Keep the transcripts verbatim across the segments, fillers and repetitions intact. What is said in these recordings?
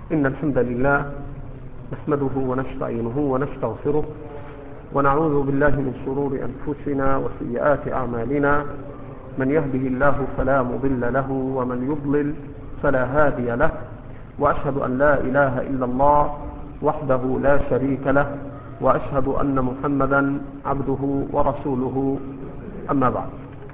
إن الحمد لله نحمده ونستعينه ونستغفره ونعوذ بالله من شرور أنفسنا وسيئات أعمالنا. من يهده الله فلا مضل له ومن يضلل فلا هادي له، وأشهد أن لا إله إلا الله وحده لا شريك له، وأشهد أن محمدا عبده ورسوله. أما بعد،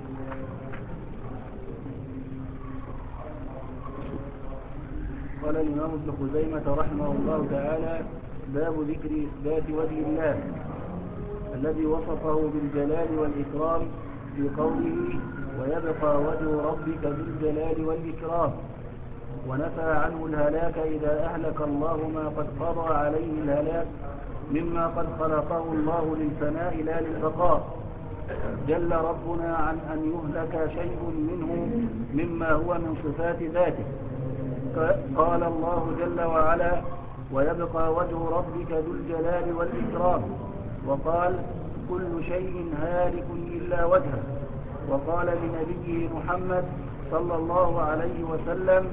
قال الإمام ابن خزيمة رحمه الله تعالى: باب ذكر إثبات وجه الله الذي وصفه بالجلال والإكرام في قوله: ويبقى وجه ربك ذو الجلال والإكرام، ونفى عنه الهلاك إذا أهلك الله ما قد قضى عليه الهلاك مما قد خلقه الله للفناء لا للبقاء. جل ربنا عن أن يهلك شيء منه مما هو من صفات ذاته. قال الله جل وعلا: ويبقى وجه ربك ذو الجلال والإكرام، وقال: كل شيء هالك إلا وجهه. وقال لنبيه محمد صلى الله عليه وسلم: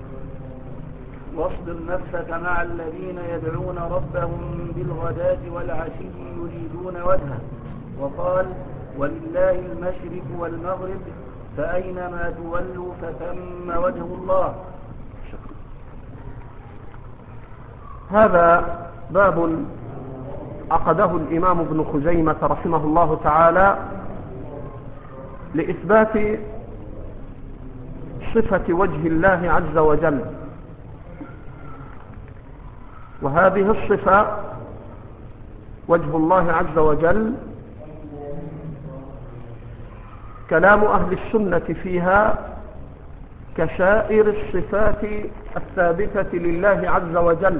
واصبر نفسك مع الذين يدعون ربهم بالغداة والعشي يريدون وجهه. وقال: ولله المشرق والمغرب فأينما تولوا فثم وجه الله. هذا باب عقده الإمام ابن خزيمة رحمه الله تعالى لإثبات صفة وجه الله عز وجل. وهذه الصفة وجه الله عز وجل كلام أهل السنة فيها كسائر الصفات الثابتة لله عز وجل،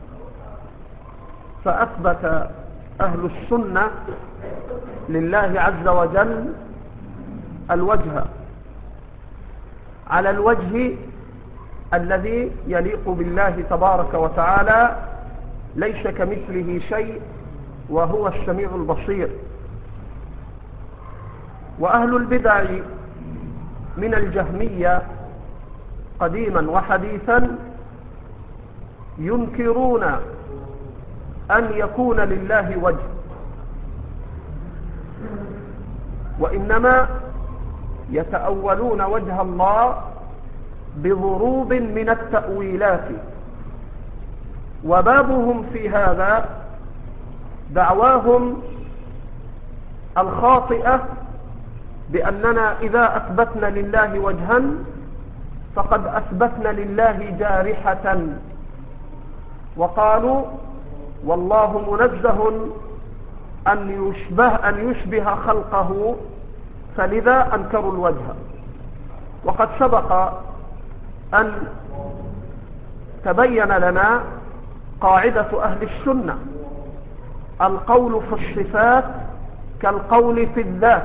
فأثبت أهل السنة لله عز وجل الوجه على الوجه الذي يليق بالله تبارك وتعالى، ليس كمثله شيء وهو السميع البصير. وأهل البدع من الجهمية قديما وحديثا ينكرون أن يكون لله وجه، وإنما يتأولون وجه الله بضروب من التأويلات. وبابهم في هذا دعواهم الخاطئة بأننا إذا أثبتنا لله وجها فقد أثبتنا لله جارحة، وقالوا: والله منزه أن يشبه, أن يشبه خلقه، فلذا أنكروا الوجه. وقد سبق أن تبين لنا قاعدة أهل السنة: القول في الصفات كالقول في الذات.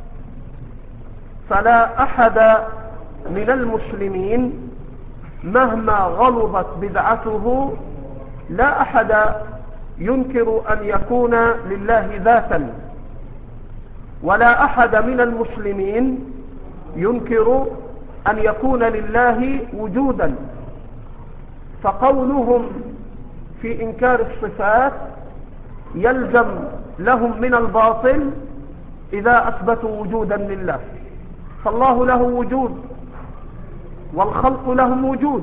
فلا أحد من المسلمين مهما غلظت بدعته، لا أحد ينكر أن يكون لله ذاتا، ولا أحد من المسلمين ينكر أن يكون لله وجودا. فقولهم في إنكار الصفات يلزم لهم من الباطل إذا أثبتوا وجودا لله. فالله له وجود والخلق لهم وجود،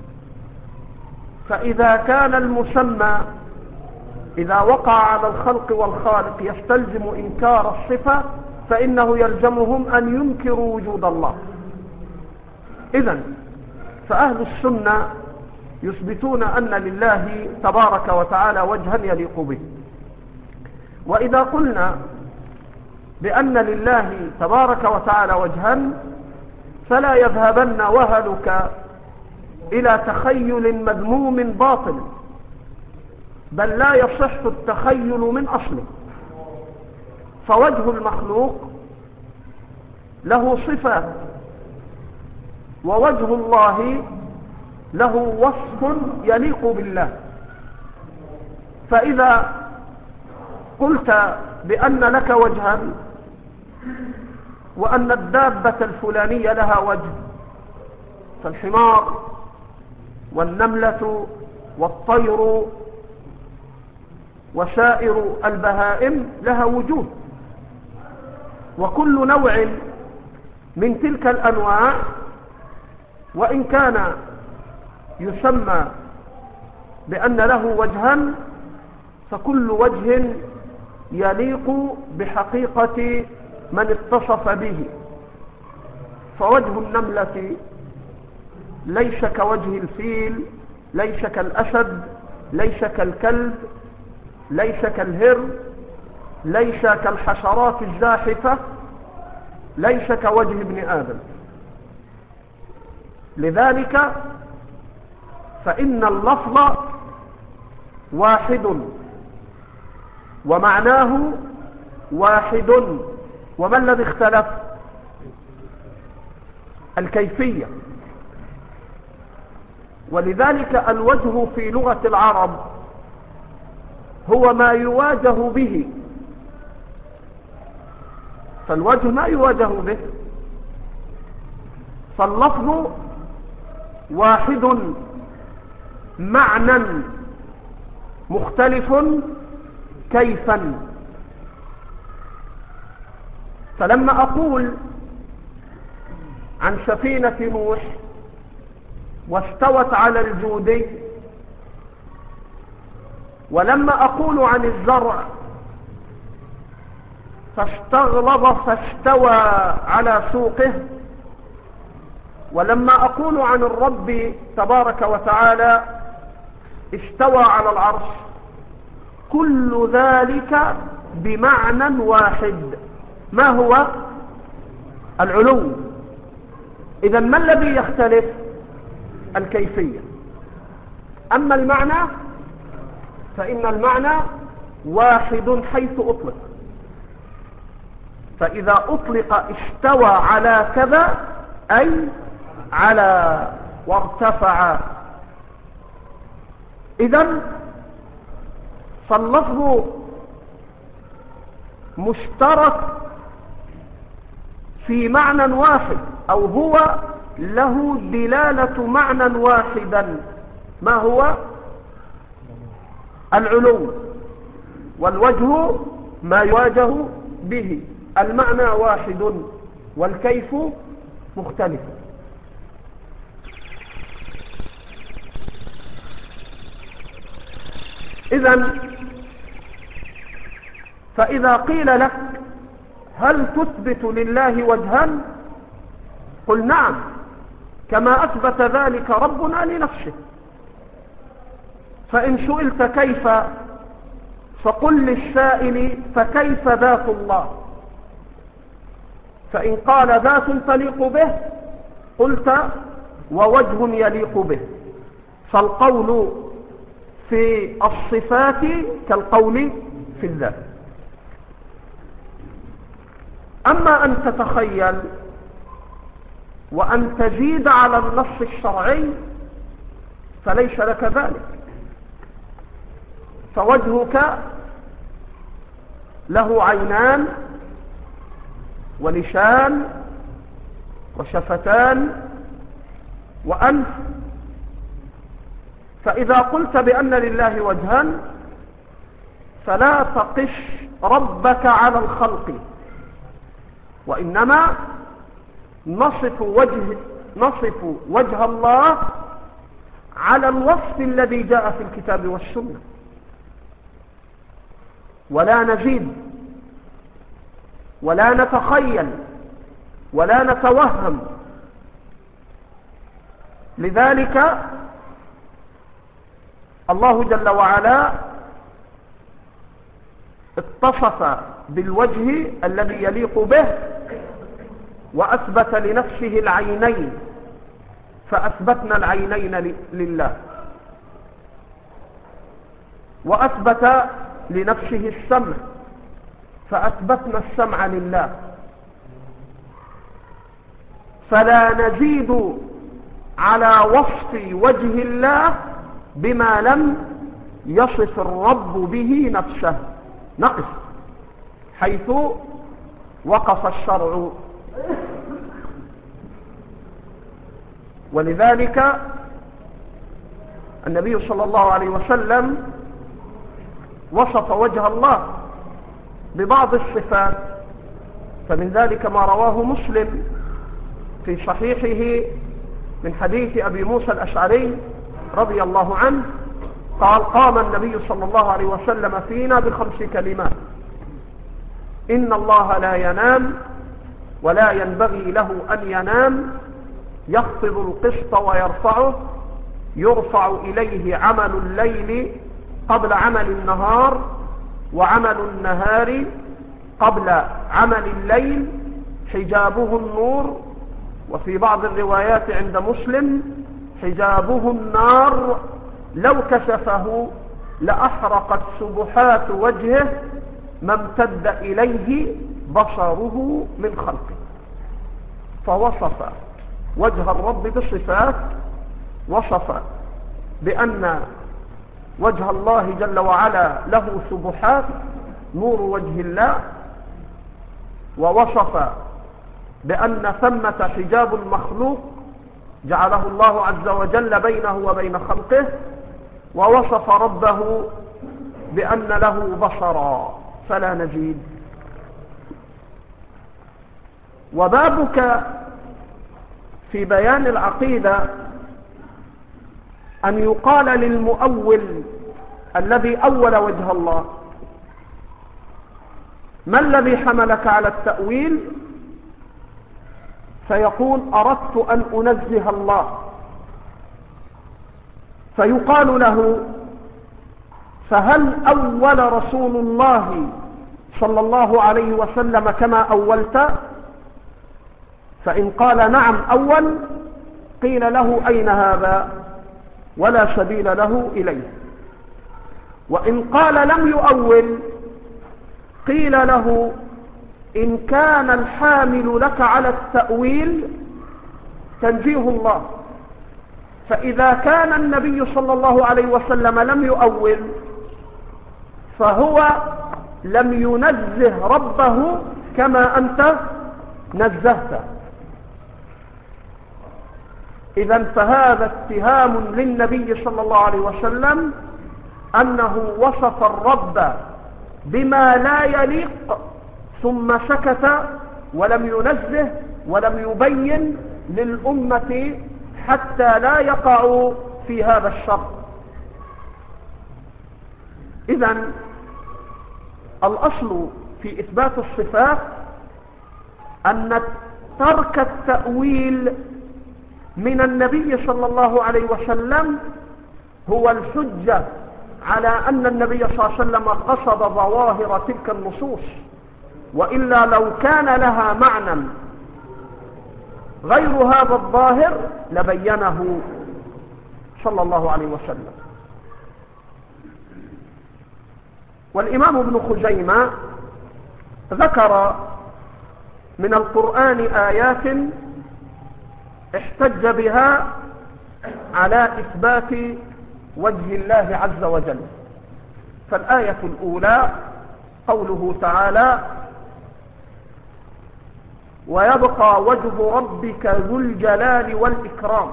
فإذا كان المسمى إذا وقع على الخلق والخالق يستلزم إنكار الصفة، فإنه يلزمهم أن ينكروا وجود الله. إذن فأهل السنة يثبتون أن لله تبارك وتعالى وجها يليق به. وإذا قلنا بأن لله تبارك وتعالى وجها فلا يذهبن وهلك إلى تخيل مذموم باطل، بل لا يصح التخيل من أصله. فوجه المخلوق له صفة، ووجه الله له وصف يليق بالله. فإذا قلت بأن لك وجها وأن الدابة الفلانية لها وجه، فالحمار والنملة والطير وسائر البهائم لها وجود، وكل نوع من تلك الأنواع وإن كان يسمى بأن له وجها فكل وجه يليق بحقيقة من اتصف به. فوجه النملة ليس كوجه الفيل، ليس كالأسد، ليس كالكلب، ليس كالهر، ليس كالحشرات الزاحفة، ليس كوجه ابن آدم. لذلك فإن اللفظ واحد ومعناه واحد، وما الذي اختلف؟ الكيفية. ولذلك الوجه في لغة العرب هو ما يواجه به، فالوجه ما يواجه به، فاللفظ واحد معنى مختلف كيفا. فلما أقول عن سفينة نوح واستوت على الجودي، ولما أقول عن الزرع فاستغلظ فاستوى على سوقه، ولما أقول عن الرب تبارك وتعالى استوى على العرش، كل ذلك بمعنى واحد، ما هو؟ العلو. إذا ما الذي يختلف؟ الكيفية. أما المعنى فإن المعنى واحد حيث أطلق، فإذا أطلق استوى على كذا أي على وارتفع. إذن فاللفظ مشترك في معنى واحد، أو هو له دلالة معنى واحدا، ما هو؟ العلو. والوجه ما يواجه به، المعنى واحد والكيف مختلف. إذن فإذا قيل لك هل تثبت لله وجها؟ قل نعم، كما أثبت ذلك ربنا لنفسه. فإن سئلت كيف فقل للسائل فكيف ذات الله؟ فإن قال ذات تليق به قلت ووجه يليق به. فالقول في الصفات كالقول في الذات. أما أن تتخيل وأن تزيد على النص الشرعي فليس لك ذلك، فوجهك له عينان ولسان وشفتان وأنف. فإذا قلت بأن لله وجها فلا تقش ربك على الخلق، وإنما نصف وجه, نصف وجه الله على الوصف الذي جاء في الكتاب والسنة، ولا نزيد ولا نتخيل ولا نتوهم. لذلك الله جل وعلا اتصف بالوجه الذي يليق به، وأثبت لنفسه العينين فأثبتنا العينين لله، وأثبت لنفسه السمع فأثبتنا السمع لله. فلا نزيد على وصف وجه الله بما لم يصف الرب به نفسه، نقف حيث وقف الشرع. ولذلك النبي صلى الله عليه وسلم وصف وجه الله ببعض الصفات، فمن ذلك ما رواه مسلم في صحيحه من حديث أبي موسى الأشعري رضي الله عنه قال: قام النبي صلى الله عليه وسلم فينا بخمس كلمات: إن الله لا ينام ولا ينبغي له أن ينام، يخفض القسط ويرفعه، يرفع إليه عمل الليل قبل عمل النهار، وعمل النهار قبل عمل الليل، حجابه النور، وفي بعض الروايات عند مسلم حجابه النار، لو كشفه لأحرقت سبحات وجهه ما امتد إليه بصره من خلقه. فوصف وجه الرب بصفات، وصف بأن وجه الله جل وعلا له سبحات نور وجه الله، ووصف بأن ثمة حجاب المخلوق جعله الله عز وجل بينه وبين خلقه، ووصف ربه بأن له بصرا فلا نزيد. وبابك في بيان العقيدة أن يقال للمؤول الذي أول وجه الله: ما الذي حملك على التأويل؟ فيقول: أردت أن أنزه الله. فيقال له: فهل أول رسول الله صلى الله عليه وسلم كما أولت؟ فإن قال نعم أول، قيل له: أين هذا؟ ولا سبيل له إليه. وإن قال لم يؤول، قيل له: إن كان الحامل لك على التأويل تنزيه الله، فإذا كان النبي صلى الله عليه وسلم لم يؤول فهو لم ينزه ربه كما أنت نزهته. إذن فهذا اتهام للنبي صلى الله عليه وسلم أنه وصف الرب بما لا يليق ثم سكت ولم ينزه ولم يبين للأمة حتى لا يقعوا في هذا الشر. إذن الأصل في إثبات الصفات أن ترك التأويل من النبي صلى الله عليه وسلم هو الحجة على أن النبي صلى الله عليه وسلم قصد ظواهر تلك النصوص، وإلا لو كان لها معنى غير هذا الظاهر لبينه صلى الله عليه وسلم. والإمام ابن خزيمة ذكر من القرآن آيات احتج بها على إثبات وجه الله عز وجل. فالآية الأولى قوله تعالى: ويبقى وجه ربك ذو الجلال والإكرام.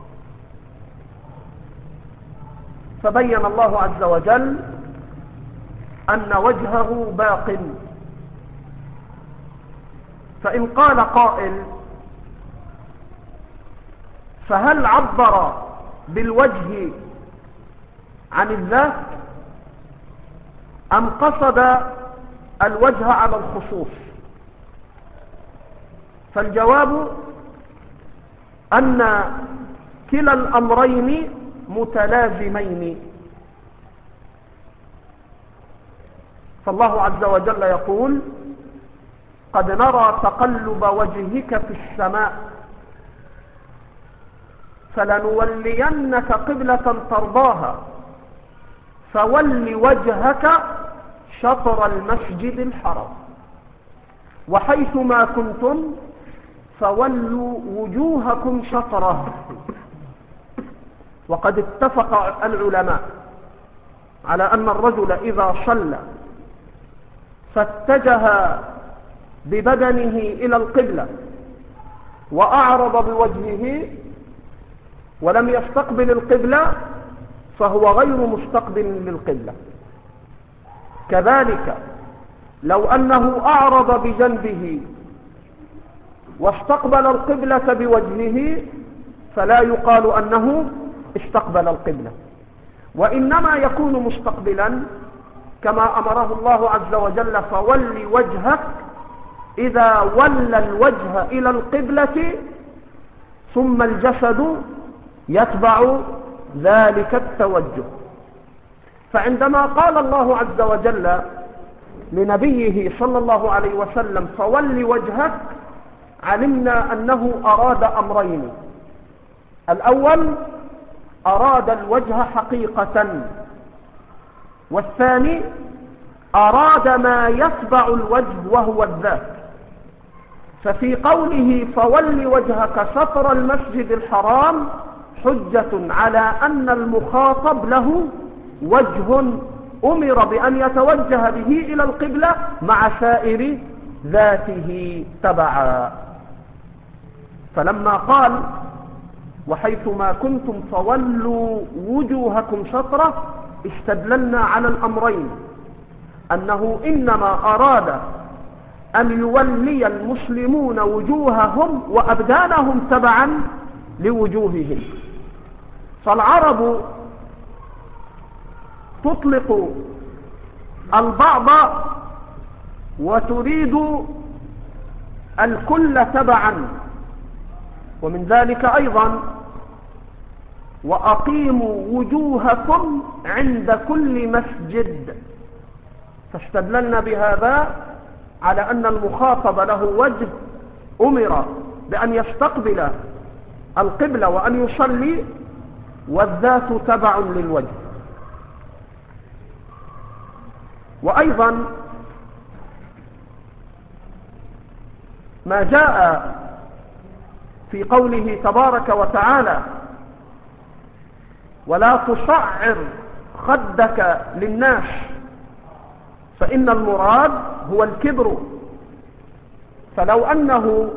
فبين الله عز وجل أن وجهه باق. فإن قال قائل: فهل عبر بالوجه عن الذات أم قصد الوجه على الخصوص؟ فالجواب أن كلا الأمرين متلازمين. فالله عز وجل يقول: قد نرى تقلب وجهك في السماء فلنولينك قبلة ترضاها فول وجهك شطر المسجد الحرام وحيث ما كنتم فولوا وجوهكم شطره. وقد اتفق العلماء على أن الرجل إذا صلى فاتجه ببدنه إلى القبلة وأعرض بوجهه ولم يستقبل القبلة فهو غير مستقبل للقبلة. كذلك لو أنه أعرض بجنبه واستقبل القبلة بوجهه فلا يقال أنه استقبل القبلة، وإنما يكون مستقبلا كما أمره الله عز وجل: فول وجهك، إذا ولى الوجه إلى القبلة ثم الجسد يتبع ذلك التوجه. فعندما قال الله عز وجل لنبيه صلى الله عليه وسلم: فول وجهك، علمنا أنه أراد أمرين: الأول أراد الوجه حقيقة، والثاني أراد ما يتبع الوجه وهو الذات. ففي قوله فول وجهك شطر المسجد الحرام حجة على أن المخاطب له وجه أمر بأن يتوجه به إلى القبلة مع سائر ذاته تبعا. فلما قال: وحيثما كنتم فولوا وجوهكم شطرة، استدللنا على الأمرين: أنه إنما أراد أن يولي المسلمون وجوههم وأبدانهم تبعا لوجوههم. فالعرب تطلق البعض وتريد الكل تبعا، ومن ذلك أيضا: وأقيموا وجوهكم عند كل مسجد. فاستدللنا بهذا على أن المخاطب له وجه أمر بأن يستقبل القبلة وأن يصلي، والذات تبع للوجه. وأيضا ما جاء في قوله تبارك وتعالى: ولا تصعر خدك للناس، فإن المراد هو الكبر. فلو أنه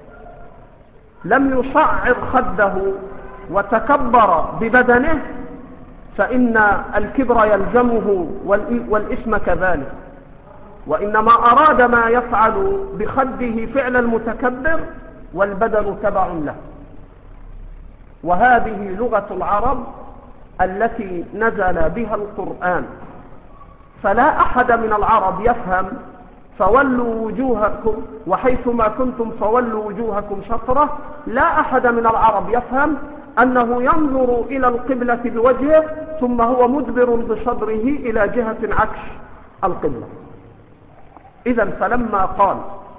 لم يصعر خده وتكبر ببدنه فإن الكبر يلزمه والإثم كذلك، وإنما أراد ما يفعل بخده فعل المتكبر والبدن تبع له. وهذه لغة العرب التي نزل بها القرآن، فلا أحد من العرب يفهم فولوا وجوهكم وحيثما كنتم فولوا وجوهكم شطرة. لا أحد من العرب يفهم أنه ينظر إلى القبلة بوجهه ثم هو مدبر بصدره إلى جهة عكس القبلة. إذن فلما قال: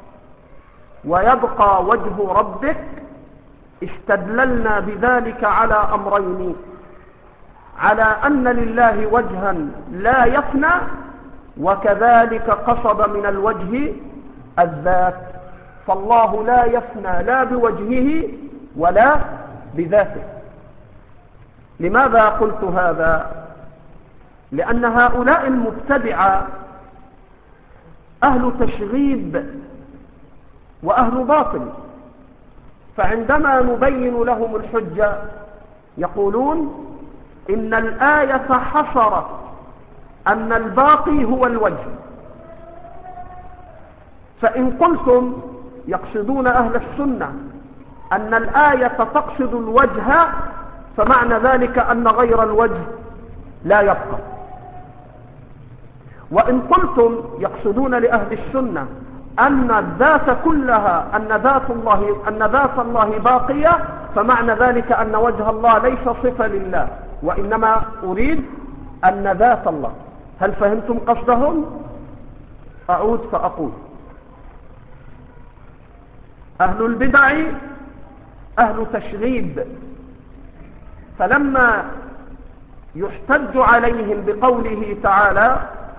ويبقى وجه ربك، استدللنا بذلك على أمرين: على أن لله وجها لا يفنى، وكذلك قصد من الوجه الذات، فالله لا يفنى لا بوجهه ولا بذاته. لماذا قلت هذا؟ لأن هؤلاء المبتدعة أهل تشغيب وأهل باطل، فعندما نبين لهم الحجة يقولون إن الآية حصرت أن الباقي هو الوجه. فإن قلتم، يقصدون أهل السنة، أن الآية تقصد الوجه، فمعنى ذلك أن غير الوجه لا يبقى. وإن قلتم، يقصدون لأهل السنة، أن الذات كلها أن ذات الله أن ذات الله باقية، فمعنى ذلك أن وجه الله ليس صفة لله، وإنما أريد أن ذات الله. هل فهمتم قصدهم؟ أعود فأقول: أهل البدع أهل تشغيب، فلما يحتج عليهم بقوله تعالى: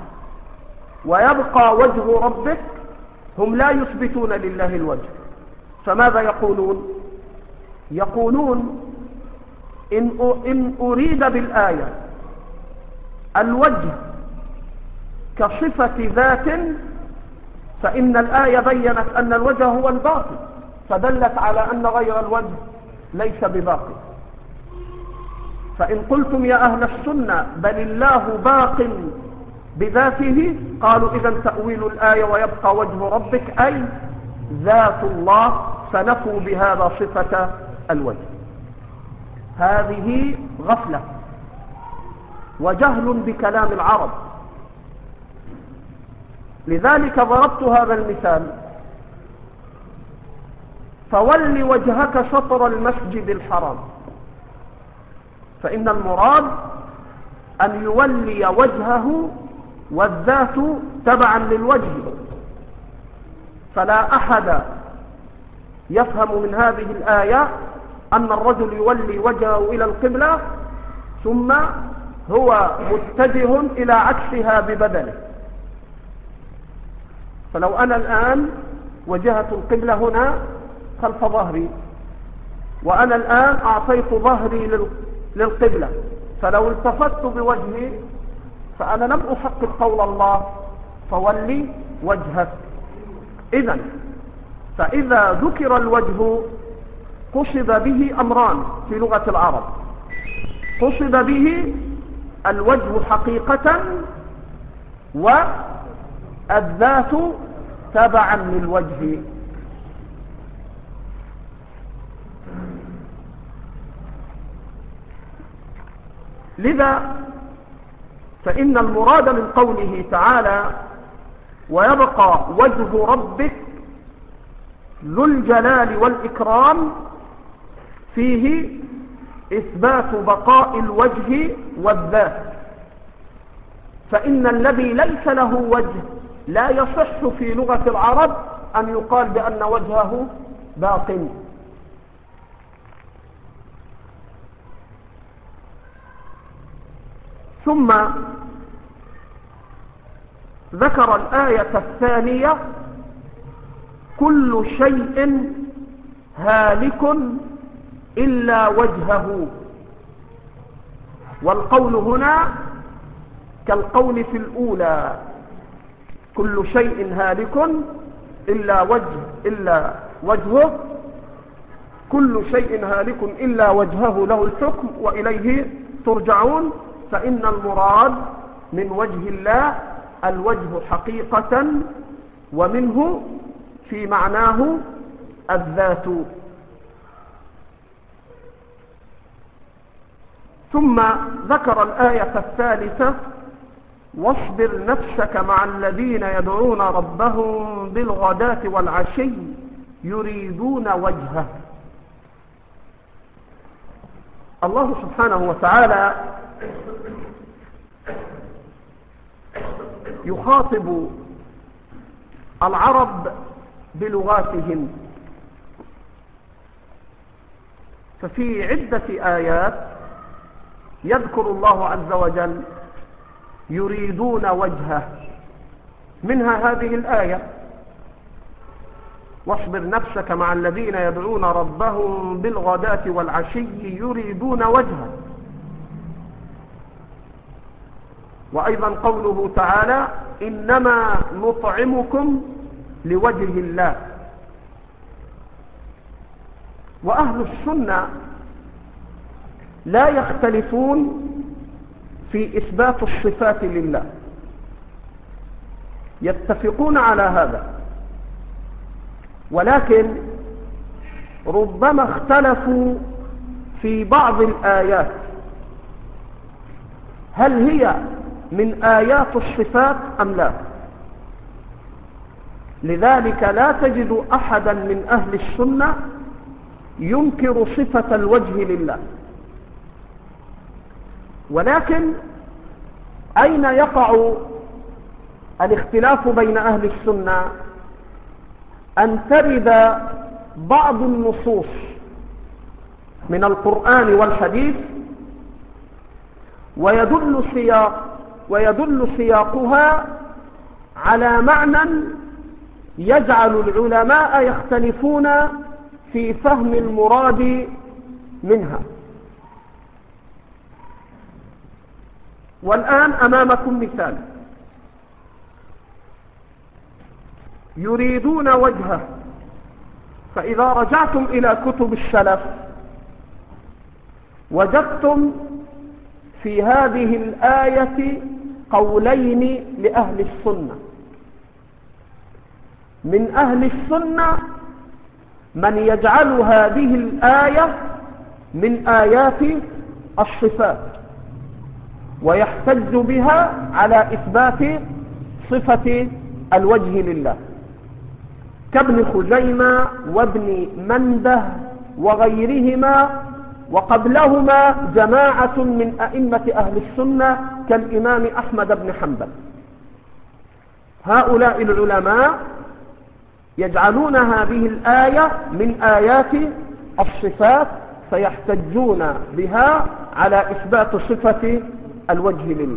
ويبقى وجه ربك، هم لا يثبتون لله الوجه. فماذا يقولون؟ يقولون إن, إن أريد بالآية الوجه كصفة ذات، فإن الآية بيّنت أن الوجه هو الباقي، فدلت على أن غير الوجه ليس بباقي. فإن قلتم يا أهل السنة بل الله باق بذاته، قالوا إذن تأويل الآية ويبقى وجه ربك أي ذات الله، فنفوا بهذا صفة الوجه. هذه غفلة وجهل بكلام العرب. لذلك ضربت هذا المثال: فول وجهك شطر المسجد الحرام، فإن المراد أن يولي وجهه والذات تبعا للوجه، فلا أحد يفهم من هذه الآية أن الرجل يولي وجهه إلى القبلة ثم هو متجه إلى عكسها ببدنه. فلو أنا الآن وجهت القبلة هنا خلف ظهري، وأنا الآن أعطيت ظهري للقبلة، فلو التفت بوجهي فأنا لم أحقق قول الله فولي وجهك. إذن فإذا ذكر الوجه قصد به أمران في لغة العرب: قصد به الوجه حقيقة، والذات تبعا للوجه. لذا فإن المراد من قوله تعالى ويبقى وجه ربك ذو الجلال والإكرام فيه إثبات بقاء الوجه والذات، فإن الذي ليس له وجه لا يصح في لغة العرب أن يقال بأن وجهه باق. ثم ذكر الآية الثانية: كل شيء هالك إلا وجهه. والقول هنا كالقول في الأولى: كل شيء هالك إلا وجه إلا وجهه، كل شيء هالك إلا وجهه له الحكم وإليه ترجعون. فإن المراد من وجه الله الوجه حقيقة، ومنه في معناه الذات. ثم ذكر الآية الثالثة: واصبر نفسك مع الذين يدعون ربهم بالغداة والعشي يريدون وجهه. الله سبحانه وتعالى يخاطب العرب بلغاتهم، ففي عدة آيات يذكر الله عز وجل يريدون وجهه، منها هذه الآية: واصبر نفسك مع الذين يدعون ربهم بالغداة والعشي يريدون وجهه. وأيضا قوله تعالى: إنما نطعمكم لوجه الله. وأهل السنة لا يختلفون في إثبات الصفات لله، يتفقون على هذا، ولكن ربما اختلفوا في بعض الآيات، هل هي من آيات الصفات أم لا. لذلك لا تجد أحدا من أهل السنة ينكر صفة الوجه لله. ولكن أين يقع الاختلاف بين أهل السنة؟ أن ترد بعض النصوص من القرآن والحديث ويدل سياق ويدل سياقها على معنى يجعل العلماء يختلفون في فهم المراد منها. والآن أمامكم مثال: يريدون وجهه. فإذا رجعتم إلى كتب السلف وجدتم في هذه الآية قولين لأهل السنة. من أهل السنة من يجعل هذه الآية من آيات الصفات ويحتج بها على إثبات صفة الوجه لله، كابن خزيمة وابن منده وغيرهما، وقبلهما جماعة من أئمة أهل السنة كالإمام أحمد بن حنبل. هؤلاء العلماء يجعلون هذه الآية من آيات الصفات فيحتجون بها على إثبات صفة الوجه لله.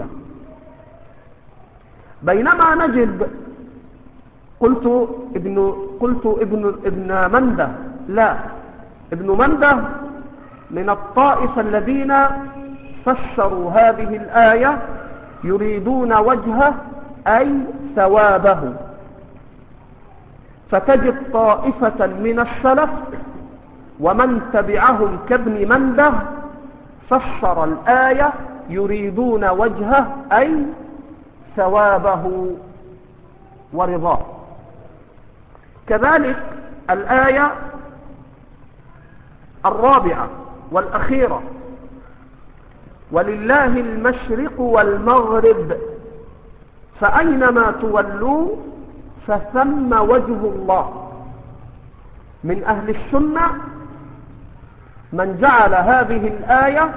بينما نجد قلت ابن قلت ابن ابن منده لا ابن منده من الطائفة الذين فسروا هذه الآية يريدون وجهه أي ثوابه، فتجد طائفة من السلف ومن تبعهم كابن منده فسر الآية يريدون وجهه أي ثوابه ورضاه. كذلك الآية الرابعة والأخيرة: ولله المشرق والمغرب فأينما تولوا فثم وجه الله. من أهل السنة من جعل هذه الآية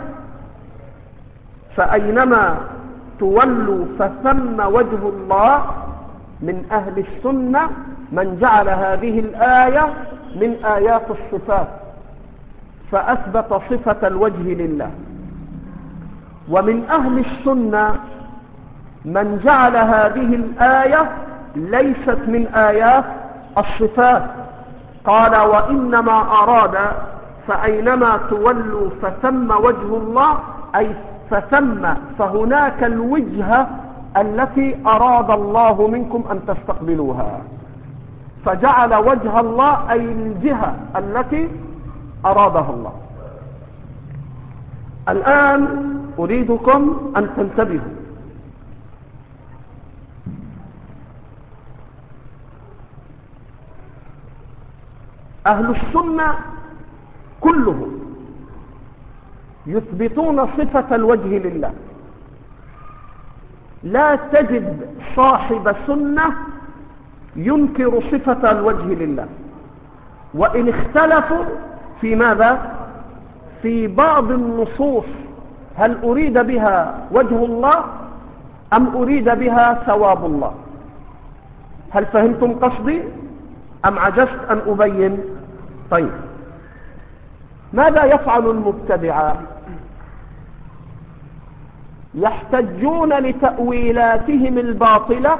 فأينما تولوا فثم وجه الله، من أهل السنة من جعل هذه الآية من آيات الصفات فأثبت صفة الوجه لله. ومن أهل السنة من جعل هذه الآية ليست من آيات الصفات، قال وإنما أراد فأينما تولوا فثم وجه الله، أي فثم فهناك الوجهة التي أراد الله منكم أن تستقبلوها، فجعل وجه الله أي الجهة التي أرادها الله. الآن أريدكم أن تنتبهوا. أهل السنة كلهم يثبتون صفة الوجه لله، لا تجد صاحب سنة ينكر صفة الوجه لله، وإن اختلفوا في ماذا؟ في بعض النصوص، هل أريد بها وجه الله أم أريد بها ثواب الله؟ هل فهمتم قصدي أم عجزت أن أبين؟ طيب، ماذا يفعل المبتدعة؟ يحتجون لتأويلاتهم الباطلة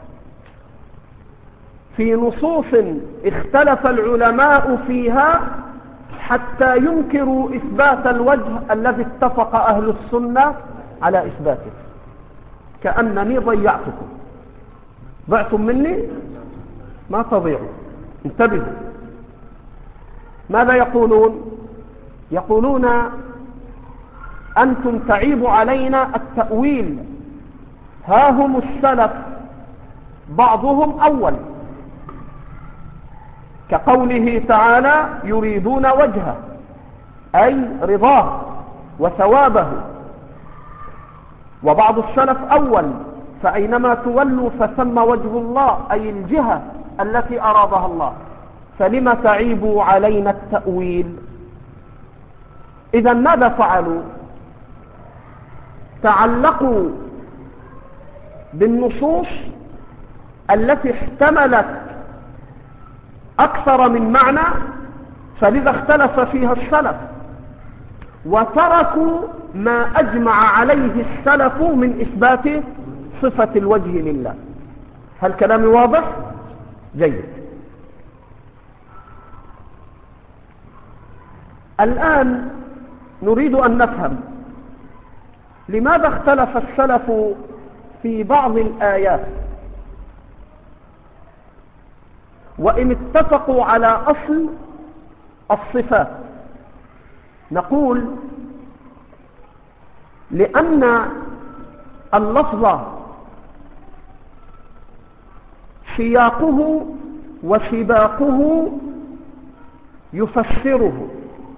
في نصوص اختلف العلماء فيها حتى ينكروا إثبات الوجه الذي اتفق أهل السنة على إثباته، كأنني ضيعتكم. ضعتم مني؟ ما تضيعوا، انتبهوا. ماذا يقولون؟ يقولون أنتم تعيب علينا التأويل، ها هم السلف بعضهم أول، كقوله تعالى يريدون وجهه أي رضاه وثوابه، وبعض السلف أول فأينما تولوا فثم وجه الله أي الجهة التي أرادها الله، فلما تعيبوا علينا التأويل؟ إذا ماذا فعلوا؟ تعلقوا بالنصوص التي احتملت أكثر من معنى، فلذا اختلف فيها السلف، وتركوا ما أجمع عليه السلف من إثبات صفة الوجه لله. هل كلامي واضح؟ جيد. الآن نريد أن نفهم لماذا اختلف السلف في بعض الآيات، وإن اتفقوا على أصل الصفات. نقول لأن اللفظ سياقه وسباقه يفسره،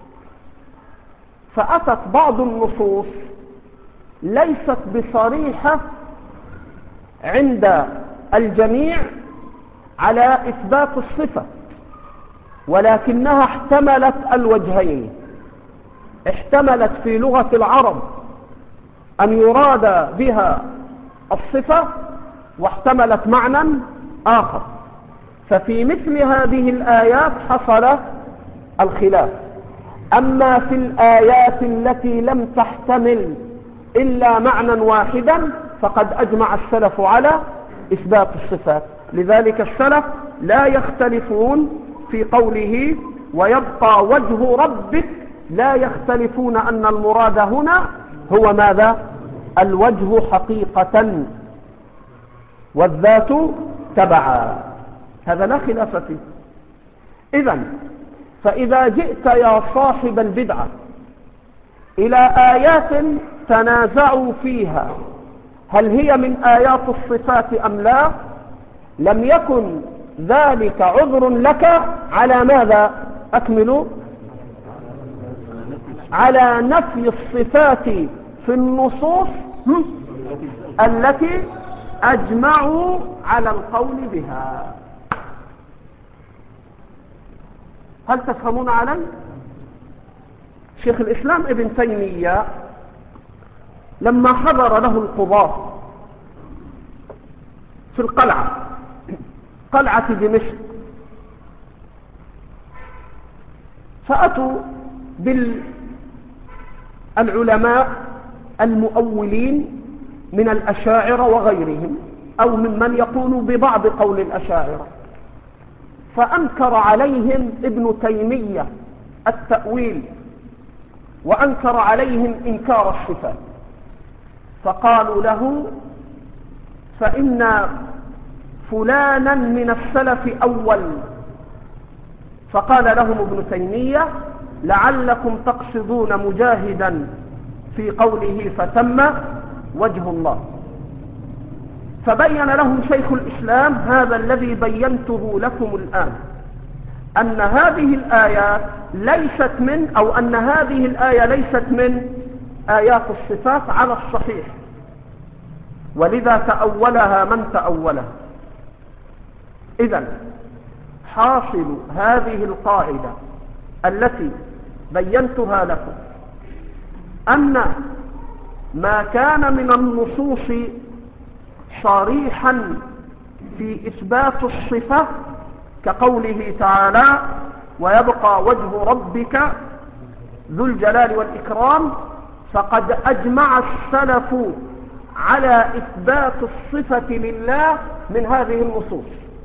فأتت بعض النصوص ليست بصريحة عند الجميع على إثبات الصفة، ولكنها احتملت الوجهين. احتملت في لغة العرب أن يراد بها الصفة، واحتملت معنى آخر. ففي مثل هذه الآيات حصل الخلاف. أما في الآيات التي لم تحتمل إلا معنى واحدا فقد أجمع السلف على إثبات الصفات. لذلك السلف لا يختلفون في قوله ويبقى وجه ربك، لا يختلفون أن المراد هنا هو ماذا؟ الوجه حقيقة والذات تبعا، هذا لا خلاف فيه. إذن فإذا جئت يا صاحب البدعة إلى آيات تنازعوا فيها هل هي من آيات الصفات أم لا، لم يكن ذلك عذر لك على ماذا؟ أكملوا. على نفي الصفات في النصوص التي أجمعوا على القول بها. هل تفهمون علي؟ شيخ الإسلام ابن تيمية لما حضر له القضاة في القلعة، قلعة دمشق، فأتوا بالعلماء المؤولين من الأشاعرة وغيرهم، أو ممن يقول ببعض قول الأشاعرة، فأنكر عليهم ابن تيمية التأويل، وأنكر عليهم إنكار الصفات. فقالوا له فإن فلانا من السلف أول. فقال لهم ابن تيمية لعلكم تقصدون مجاهدا في قوله فتم وجه الله. فبين لهم شيخ الإسلام هذا الذي بينته لكم الآن، أن هذه الآيات ليست من أو أن هذه الآية ليست من آيات الصفات على الصحيح، ولذا تأولها من تأولها. إذن حاصل هذه القاعدة التي بينتها لكم أن ما كان من النصوص صريحا في إثبات الصفة كقوله تعالى ويبقى وجه ربك ذو الجلال والإكرام، فقد أجمع السلف على إثبات الصفة لله من هذه النصوص.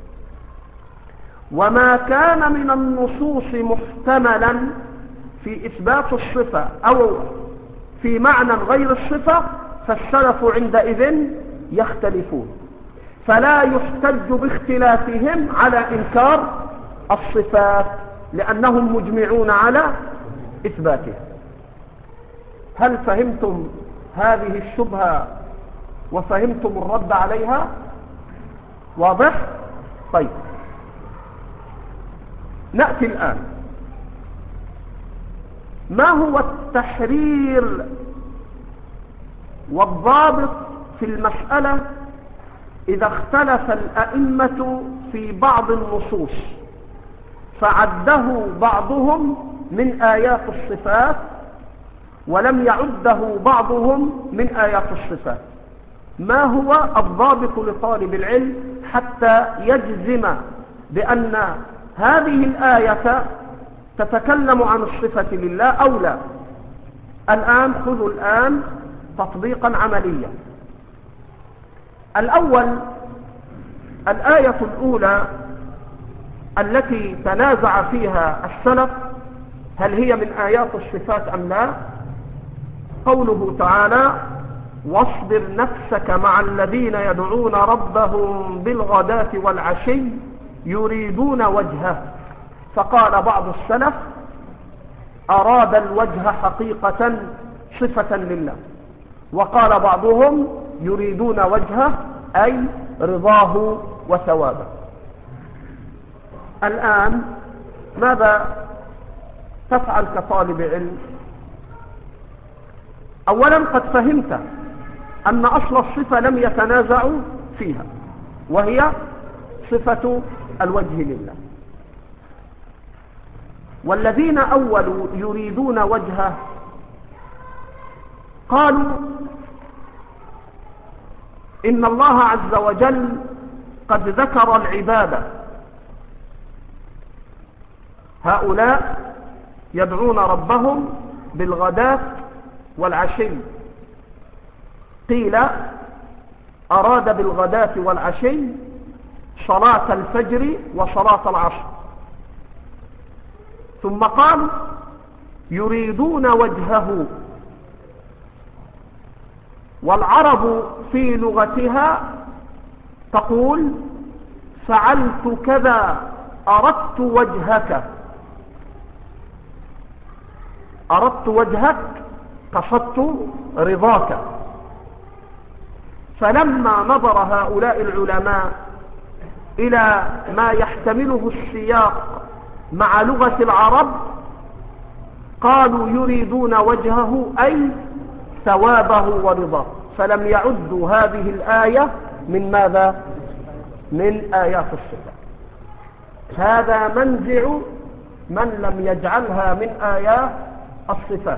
وما كان من النصوص محتملا في إثبات الصفة أو في معنى غير الصفة فالسلف عندئذ يختلفون، فلا يحتج باختلافهم على إنكار الصفات لأنهم مجمعون على إثباتها. هل فهمتم هذه الشبهة وفهمتم الرد عليها؟ واضح؟ طيب، نأتي الآن. ما هو التحرير والضابط في المسألة إذا اختلف الأئمة في بعض النصوص فعده بعضهم من آيات الصفات ولم يعده بعضهم من آيات الصفات؟ ما هو الضابط لطالب العلم حتى يجزم بأن هذه الآية تتكلم عن الصفة لله أو لا؟ الآن خذوا الآن تطبيقا عمليا. الأول، الآية الأولى التي تنازع فيها السلف هل هي من آيات الصفات أم لا؟ قوله تعالى واصبر نفسك مع الذين يدعون ربهم بالغداة والعشي يريدون وجهه. فقال بعض السلف أراد الوجه حقيقة صفة لله، وقال بعضهم يريدون وجهه أي رضاه وثوابه. الآن ماذا تفعل كطالب علم؟ أولا قد فهمت أن أصل الصفة لم يتنازعوا فيها، وهي صفة الوجه لله. والذين أولوا يريدون وجهه قالوا إن الله عز وجل قد ذكر العبادة، هؤلاء يدعون ربهم بالغداة والعشي. قيل أراد بالغداة والعشي صلاة الفجر وصلاة العصر، ثم قال يريدون وجهه. والعرب في لغتها تقول فعلت كذا أردت وجهك، أردت وجهك قصدت رضاك. فلما نظر هؤلاء العلماء إلى ما يحتمله السياق مع لغة العرب قالوا يريدون وجهه أي ثوابه ورضاه، فلم يعدوا هذه الآية من ماذا؟ من آيات الصفات. هذا منزع من لم يجعلها من آيات الصفات.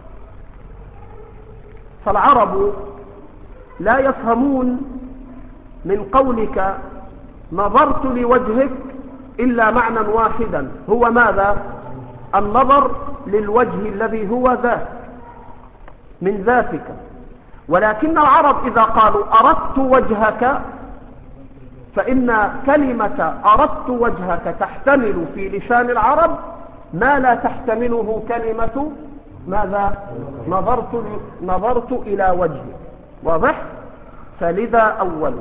فالعرب لا يفهمون من قولك نظرت لوجهك إلا معنى واحدا، هو ماذا؟ النظر للوجه الذي هو ذات من ذاتك. ولكن العرب إذا قالوا أردت وجهك فإن كلمة أردت وجهك تحتمل في لسان العرب ما لا تحتمله كلمة ماذا؟ نظرت, نظرت إلى وجهك. واضح؟ فلذا أول.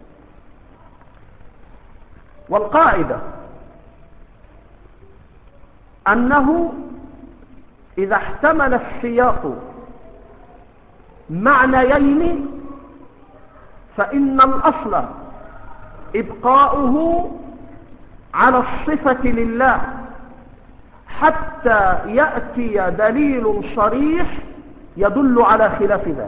والقاعدة أنه إذا احتمل السياق معنيين فإن الأصل إبقاؤه على الصفة لله حتى يأتي دليل صريح يدل على خلاف ذلك.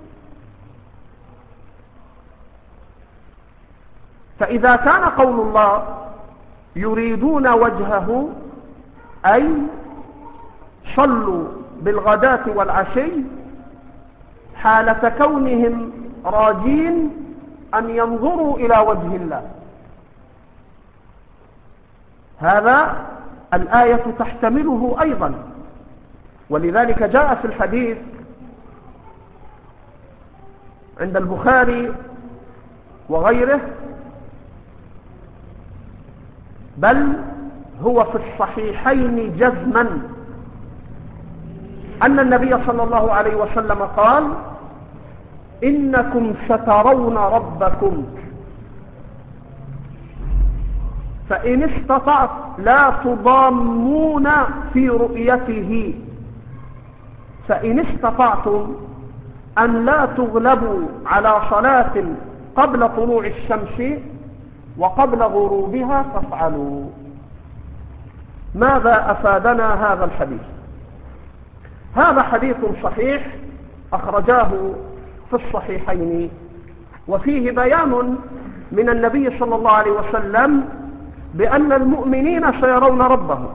فإذا كان قول الله يريدون وجهه أي صلوا بالغداة والعشي حالة كونهم راجين أن ينظروا إلى وجه الله، هذا الآية تحتمله أيضا. ولذلك جاء في الحديث عند البخاري وغيره، بل هو في الصحيحين جزما، أن النبي صلى الله عليه وسلم قال إنكم سترون ربكم فإن استطعت لا تضامون في رؤيته، فإن استطعتم أن لا تغلبوا على صلاة قبل طلوع الشمس وقبل غروبها فافعلوا. ماذا أفادنا هذا الحديث؟ هذا حديث صحيح أخرجاه في الصحيحين، وفيه بيان من النبي صلى الله عليه وسلم بأن المؤمنين سيرون ربهم،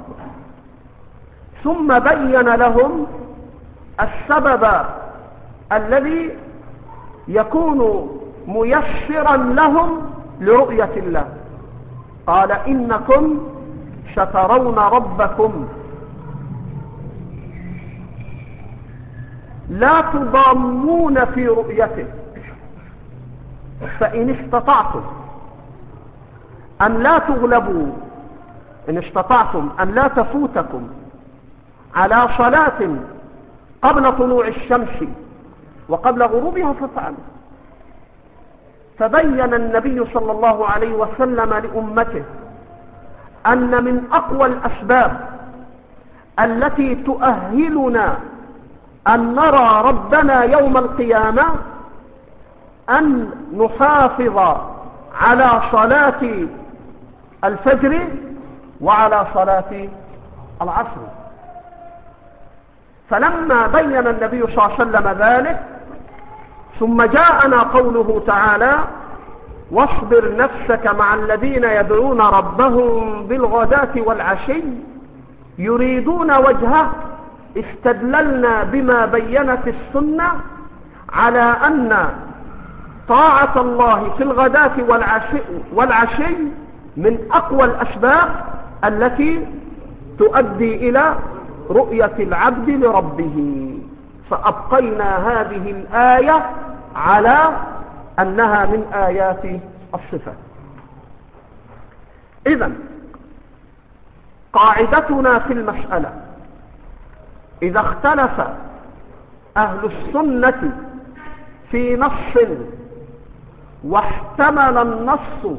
ثم بين لهم السبب الذي يكون ميسرا لهم لرؤية الله. قال إنكم سترون ربكم لا تضامون في رؤيته، فإن استطعتم أن لا تغلبوا، إن استطعتم أن لا تفوتكم على صلاة قبل طلوع الشمس وقبل غروبها فافعلوا. فبين النبي صلى الله عليه وسلم لأمته أن من أقوى الأسباب التي تؤهلنا أن نرى ربنا يوم القيامة، أن نحافظ على صلاة الفجر وعلى صلاة العصر. فلما بين النبي صلى الله عليه وسلم ذلك، ثم جاءنا قوله تعالى: واصبر نفسك مع الذين يدعون ربهم بالغداة والعشي يريدون وجهه، استدللنا بما بينت السنة على أن طاعة الله في الغداة والعشي, والعشي من أقوى الأسباب التي تؤدي إلى رؤية العبد لربه. فأبقينا هذه الآية على أنها من آيات الصفات. إذن قاعدتنا في المسألة: إذا اختلف أهل السنة في نص واحتمل النص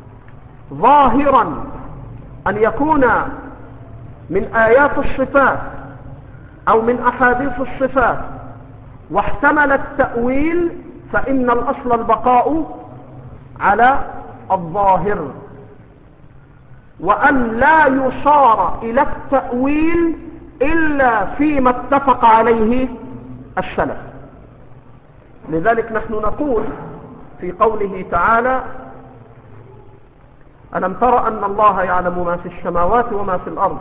ظاهرا أن يكون من آيات الصفات أو من أحاديث الصفات، واحتمل التأويل، فإن الأصل البقاء على الظاهر، وأن لا يصار إلى التأويل إلا فيما اتفق عليه السلف. لذلك نحن نقول في قوله تعالى: ألم تر أن الله يعلم ما في السماوات وما في الأرض.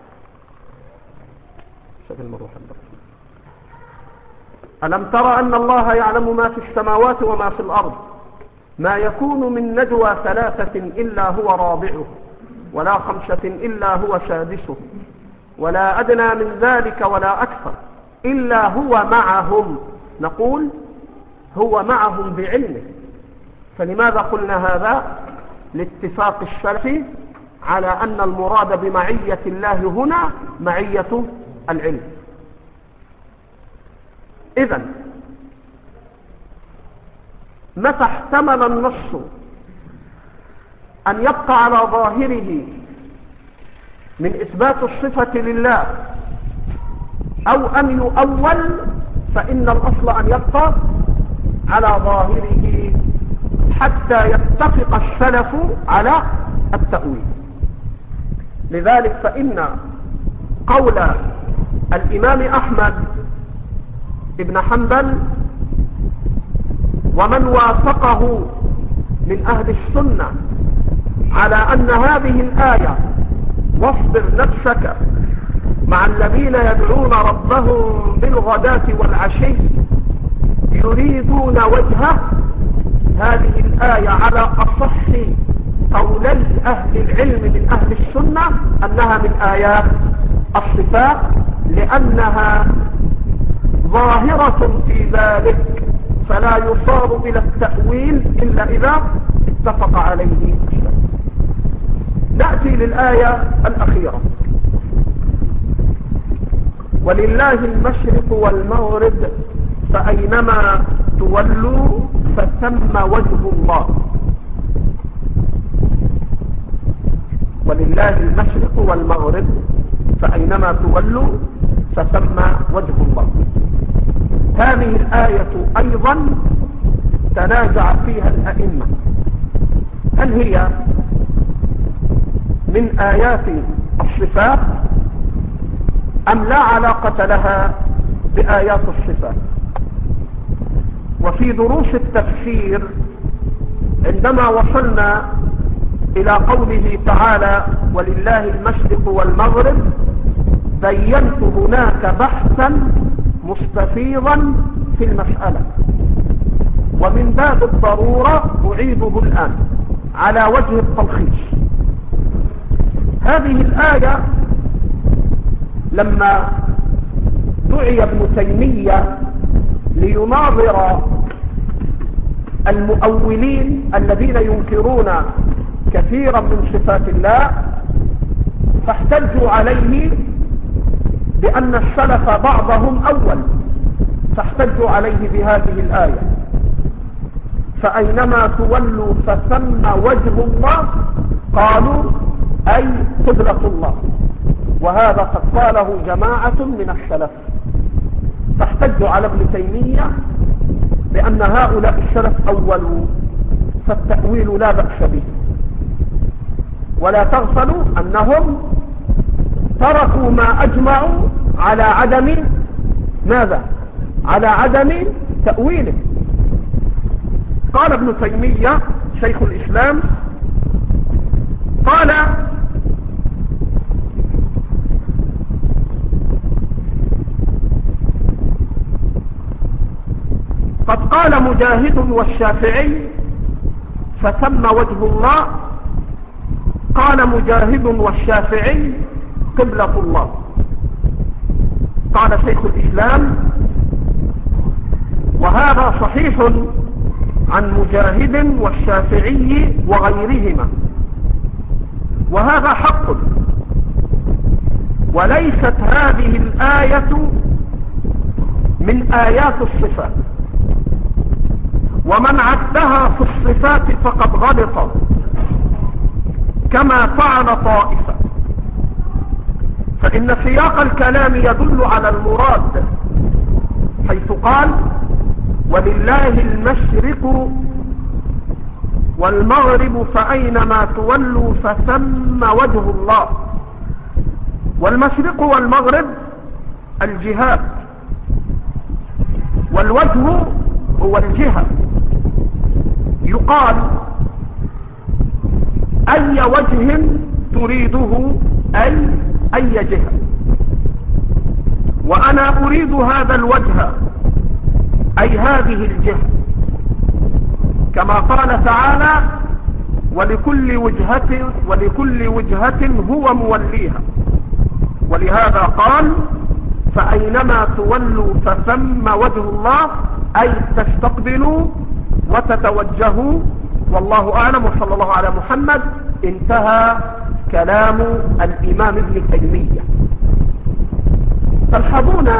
ألم تر أن الله يعلم ما في السماوات وما في الأرض، ما يكون من نجوى ثلاثة إلا هو رابعه، ولا خمسة إلا هو سادسه، ولا أدنى من ذلك ولا أكثر إلا هو معهم. نقول هو معهم بعلمه. فلماذا قلنا هذا؟ لاتفاق السلف على أن المراد بمعية الله هنا معية العلم. إذن متى احتمل النص أن يبقى على ظاهره من إثبات الصفة لله أو أن يؤول، فإن الأصل أن يبقى على ظاهره حتى يتفق السلف على التأويل. لذلك فإن قول الإمام أحمد ابن حنبل ومن وافقه من أهل السنة على أن هذه الآية: واصبر نفسك مع الذين يدعون ربهم بالغداة والعشي يريدون وجهه، هذه الآية على أصح قولي أهل العلم من أهل السنة أنها من آيات الصفات، لأنها ظاهرة في ذلك، فلا يصار إلى التأويل إلا إذا اتفق عليه السلف. نأتي للآية الأخيرة: ولله المشرق والمغرب فأينما تولوا فثم وجه الله. ولله المشرق والمغرب فأينما تولوا فثم وجه الله. هذه الآية أيضا تنازع فيها الأئمة، هل هي من آيات الصفات أم لا علاقة لها بآيات الصفات؟ وفي دروس التفسير عندما وصلنا إلى قوله تعالى: ولله المشرق والمغرب، بينت هناك بحثا مستفيضا في المسألة، ومن باب الضرورة أعيده الآن على وجه التلخيص. هذه الآية لما دعي ابن تيمية ليناظر المؤولين الذين ينكرون كثيرا من صفات الله، فاحتجوا عليه بأن السلف بعضهم أول، فاحتجوا عليه بهذه الآية: فأينما تولوا فثم وجه الله، قالوا أي قدرة الله. وهذا قد قاله جماعة من السلف، واحتجوا على ابن تيمية بأن هؤلاء السلف أولوا، فالتأويل لا بأس به. ولا تغفلوا أنهم تركوا ما أجمعوا على عدم ماذا؟ على عدم تأويله. قال ابن تيمية شيخ الإسلام قال: قد قال مجاهد والشافعي فثم وجه الله. قال مجاهد والشافعي قبلة الله. قال شيخ الإسلام: وهذا صحيح عن مجاهد والشافعي وغيرهما، وهذا حق. وليست هذه الآية من آيات الصفات، ومن عدها في الصفات فقد غلط كما فعل طائفة، فإن سياق الكلام يدل على المراد، حيث قال: ولله المشرق والمغرب فأينما تولوا فثم وجه الله. والمشرق والمغرب الجهات، والوجه هو الجهة. يقال: أي وجه تريده، أي أي جهة، وأنا أريد هذا الوجه، أي هذه الجهة، كما قال تعالى: ولكل وجهة ولكل وجهة هو موليها. ولهذا قال: فأينما تولوا فثم وجه الله، أي تستقبلوا وتتوجهوا. والله أعلم، وصلى الله على محمد. انتهى كلام الإمام ابن تيمية. تلحظون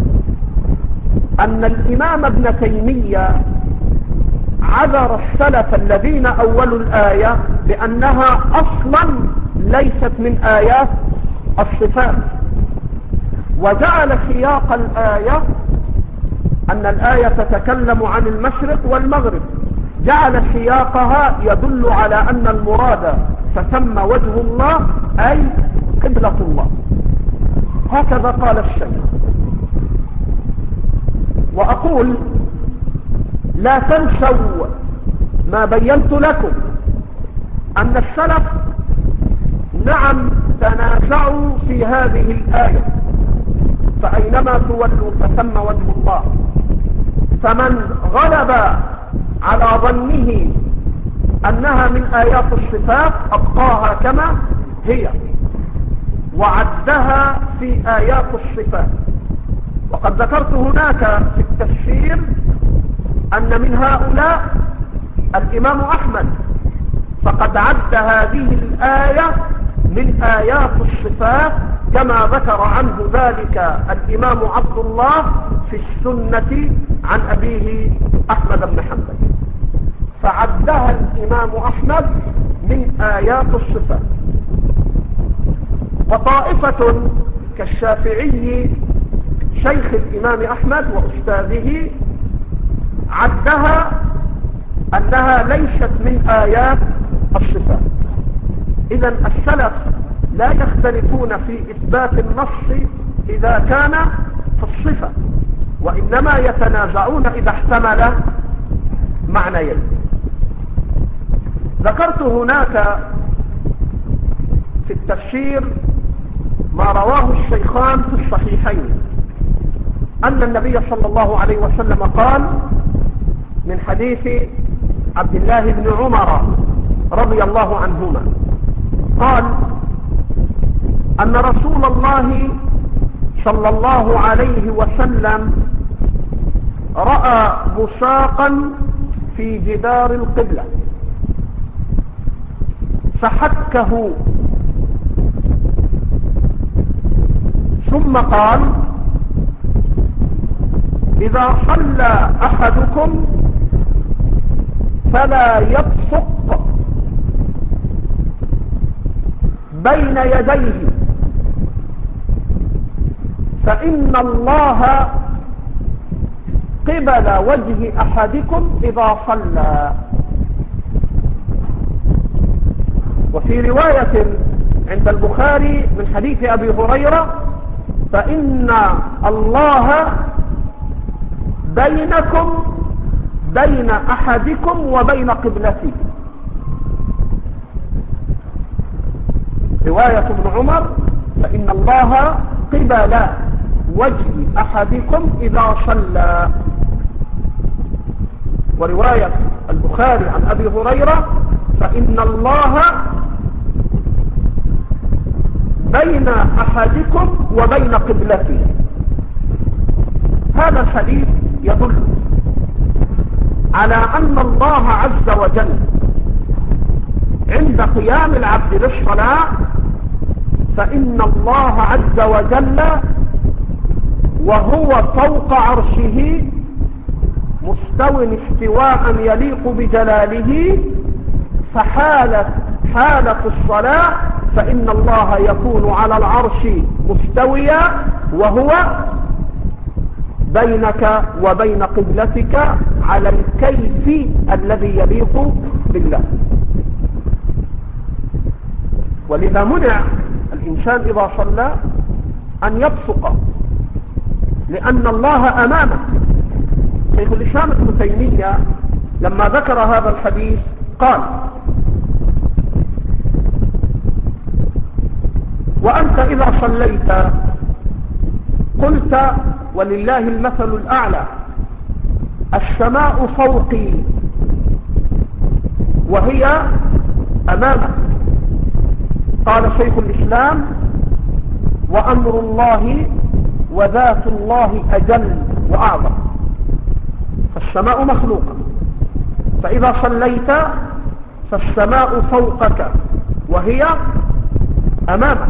أن الإمام ابن تيمية عذر السلف الذين أولوا الآية بأنها أصلا ليست من آيات الصفات، وجعل سياق الآية أن الآية تتكلم عن المشرق والمغرب، جعل سياقها يدل على أن المراد فثم وجه الله أي قبلة الله. هكذا قال الشيخ. وأقول: لا تنسوا ما بينت لكم أن السلف نعم تنازعوا في هذه الآية، فأينما تولوا فثم وجه الله. فمن غلب على ظنه أنها من آيات الصفات أبقاها كما هي، وعدها في آيات الصفات. وقد ذكرت هناك في التفسير أن من هؤلاء الإمام أحمد، فقد عد هذه الآية من آيات الصفات، كما ذكر عنه ذلك الإمام عبد الله في السنة عن أبيه أحمد بن حنبل، فعدها الإمام أحمد من آيات الصفات. وطائفة كالشافعي شيخ الإمام أحمد وأستاذه عدها أنها ليست من آيات الصفات. إذن السلف لا يختلفون في إثبات النص إذا كان في الصفة، وإنما يتنازعون إذا احتمل معنيين. ذكرت هناك في التفسير ما رواه الشيخان في الصحيحين أن النبي صلى الله عليه وسلم قال من حديث عبد الله بن عمر رضي الله عنهما، قال أن رسول الله صلى الله عليه وسلم رأى بصاقا في جدار القبلة فحكه، ثم قال: إذا صلى أحدكم فلا يبصق بين يديه، فإن الله قبل وجه أحدكم إذا صلى. وفي رواية عند البخاري من حديث أبي هريرة: فإن الله بينكم بين أحدكم وبين قبلته. رواية ابن عمر: فإن الله قبل وجه أحدكم إذا صلى. ورواية البخاري عن أبي هريرة: فإن الله بين أحدكم وبين قبلته. هذا الحديث يدل على أن الله عز وجل عند قيام العبد للصلاة فإن الله عز وجل وهو فوق عرشه مستو استواء يليق بجلاله، فحالة حالة الصلاة فإن الله يكون على العرش مستويا وهو بينك وبين قبلتك على الكيف الذي يليق بالله. ولذا منع الإنسان إذا صلى أن يبصق، لأن الله أمامه. شيخ الإسلام ابن تيمية لما ذكر هذا الحديث قال: وأنت إذا صليت قلت ولله المثل الأعلى: السماء فوقي وهي أمامك. قال شيخ الإسلام: وأمر الله وذات الله أجل وأعظم. فالسماء مخلوقة، فإذا صليت فالسماء فوقك وهي أمامك.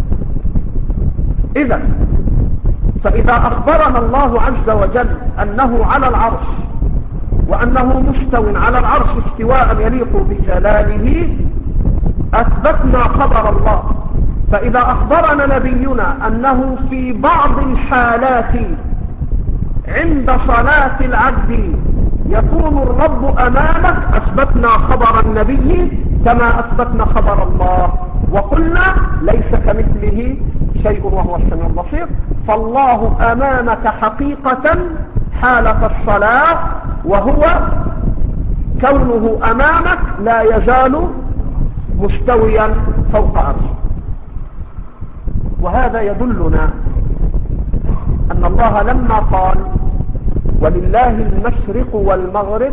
إذا فإذا أخبرنا الله عز وجل أنه على العرش وأنه مستو على العرش استواء يليق بجلاله أثبتنا خبر الله. فإذا أخبرنا نبينا أنه في بعض الحالات عند صلاة العبد يكون الرب أمامك أثبتنا خبر النبي كما أثبتنا خبر الله، وقلنا ليس كمثله شيء وهو السميع البصير. فالله أمامك حقيقة حالة الصلاة، وهو كونه أمامك لا يزال مستويا فوق عرشه. وهذا يدلنا أن الله لما قال ولله المشرق والمغرب،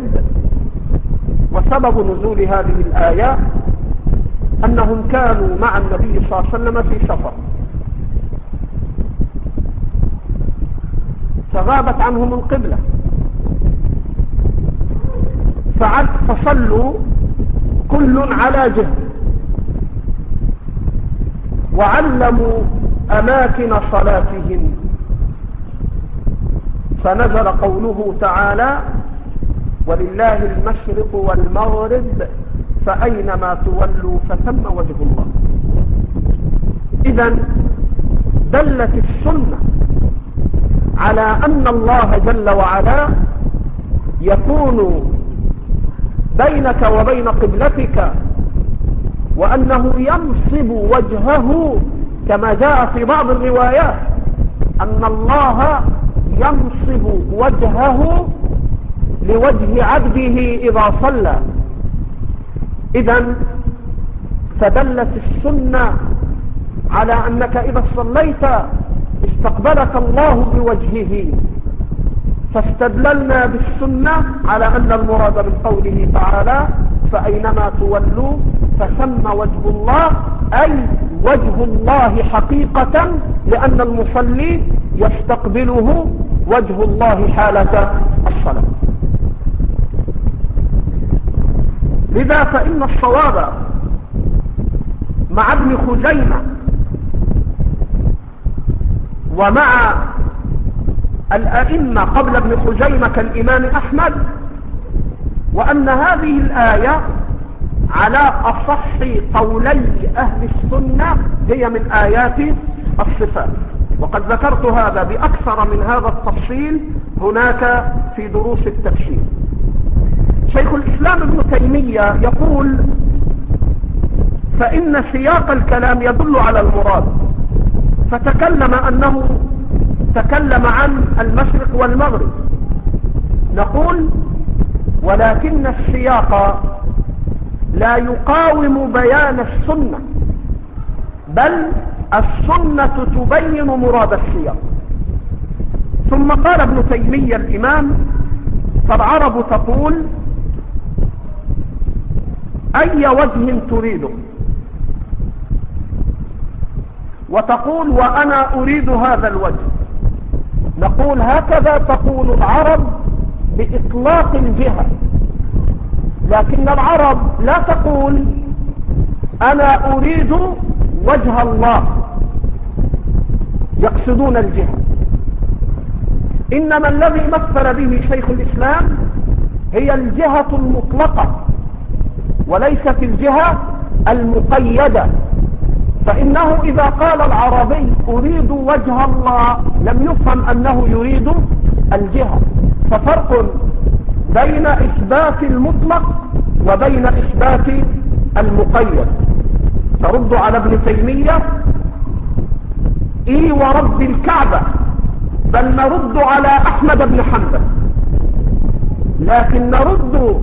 وسبب نزول هذه الآية أنهم كانوا مع النبي صلى الله عليه وسلم في سفر، فغابت عنهم القبلة فصلوا كل على جهة وعلموا أماكن صلاتهم، فنزل قوله تعالى ولله المشرق والمغرب فأينما تولوا فثم وجه الله. إذن دلت السنة على أن الله جل وعلا يكون بينك وبين قبلتك، وأنه ينصب وجهه كما جاء في بعض الروايات أن الله ينصب وجهه لوجه عبده إذا صلى. إذن فدلت السنة على أنك إذا صليت استقبلك الله بوجهه، فاستدللنا بالسنة على أن المراد من قوله تعالى فأينما تولوا فثم وجه الله، أي وجه الله حقيقة، لأن المصلي يستقبله وجه الله حالة الصلاة. لذا فإن الصواب مع ابن خزيمة ومع الأئمة قبل ابن خزيمة كالإمام أحمد، وأن هذه الآية على أصح قولي أهل السنة هي من آيات الصفات. وقد ذكرت هذا بأكثر من هذا التفصيل هناك في دروس التفسير. شيخ الإسلام ابن تيمية يقول فإن سياق الكلام يدل على المراد، فتكلم أنه تكلم عن المشرق والمغرب. نقول ولكن السياق لا يقاوم بيان السنة، بل السنة تبين مراد السياق. ثم قال ابن تيمية الإمام فالعرب تقول أي وجه تريده، وتقول وأنا أريد هذا الوجه. نقول هكذا تقول العرب بإطلاق الجهة، لكن العرب لا تقول أنا أريد وجه الله، يقصدون الجهة. إنما الذي مثل به شيخ الإسلام هي الجهة المطلقة وليست الجهة المقيدة. فإنه إذا قال العربي أريد وجه الله لم يفهم أنه يريد الجهة. ففرق بين إثبات المطلق وبين إثبات المقيد. ترد على ابن تيمية إي ورب الكعبة، بل نرد على أحمد بن حنبل، لكن نرد